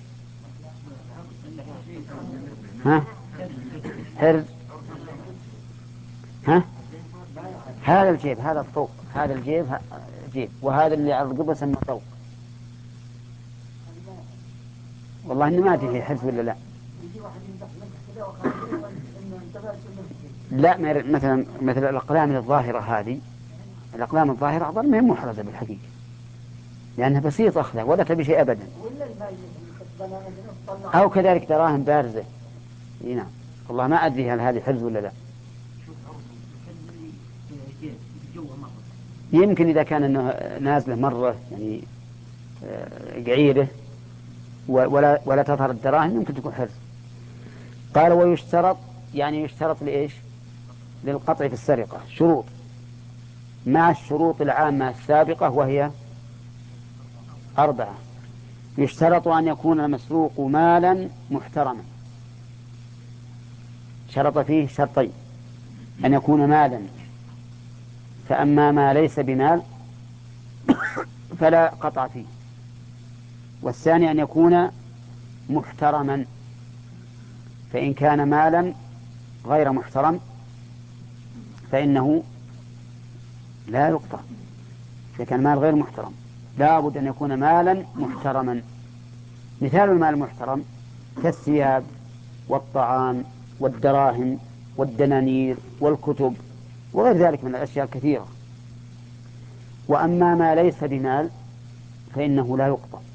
ها حرز؟ ها هذا الجيب هذا الطوق، هذا الجيب جيب، وهذا اللي على القبة سمى طوق. والله إني ما أدري حرز ولا لا. لا مثلا مثل الأقلام الظاهرة هذه، الأقلام الظاهرة أظن ما هي محرزة بالحقيقة لأنها بسيطة أخذها ولا تبي شيء أبدا، أو كذلك دراهم بارزة. نعم والله ما أدري هل هذه حرز ولا لا. يمكن إذا كان أنه نازله مرة يعني قعيدة ولا ولا تظهر الدراهم يمكن تكون حرز. قال ويشترط يعني يشترط لإيش؟ للقطع في السرقة شروط مع الشروط العامة السابقة وهي أربعة. يشترط أن يكون المسروق مالا محترما، شرط فيه شرطين: أن يكون مالا، فأما ما ليس بمال فلا قطع فيه، والثاني أن يكون محترما، فإن كان مالا غير محترم فإنه لا يقطع. إذا كان مال غير محترم لا بد أن يكون مالا محترما. مثال المال المحترم كالثياب والطعام والدراهم والدنانير والكتب وغير ذلك من الأشياء الكثيرة. وأما ما ليس بمال فإنه لا يقطع،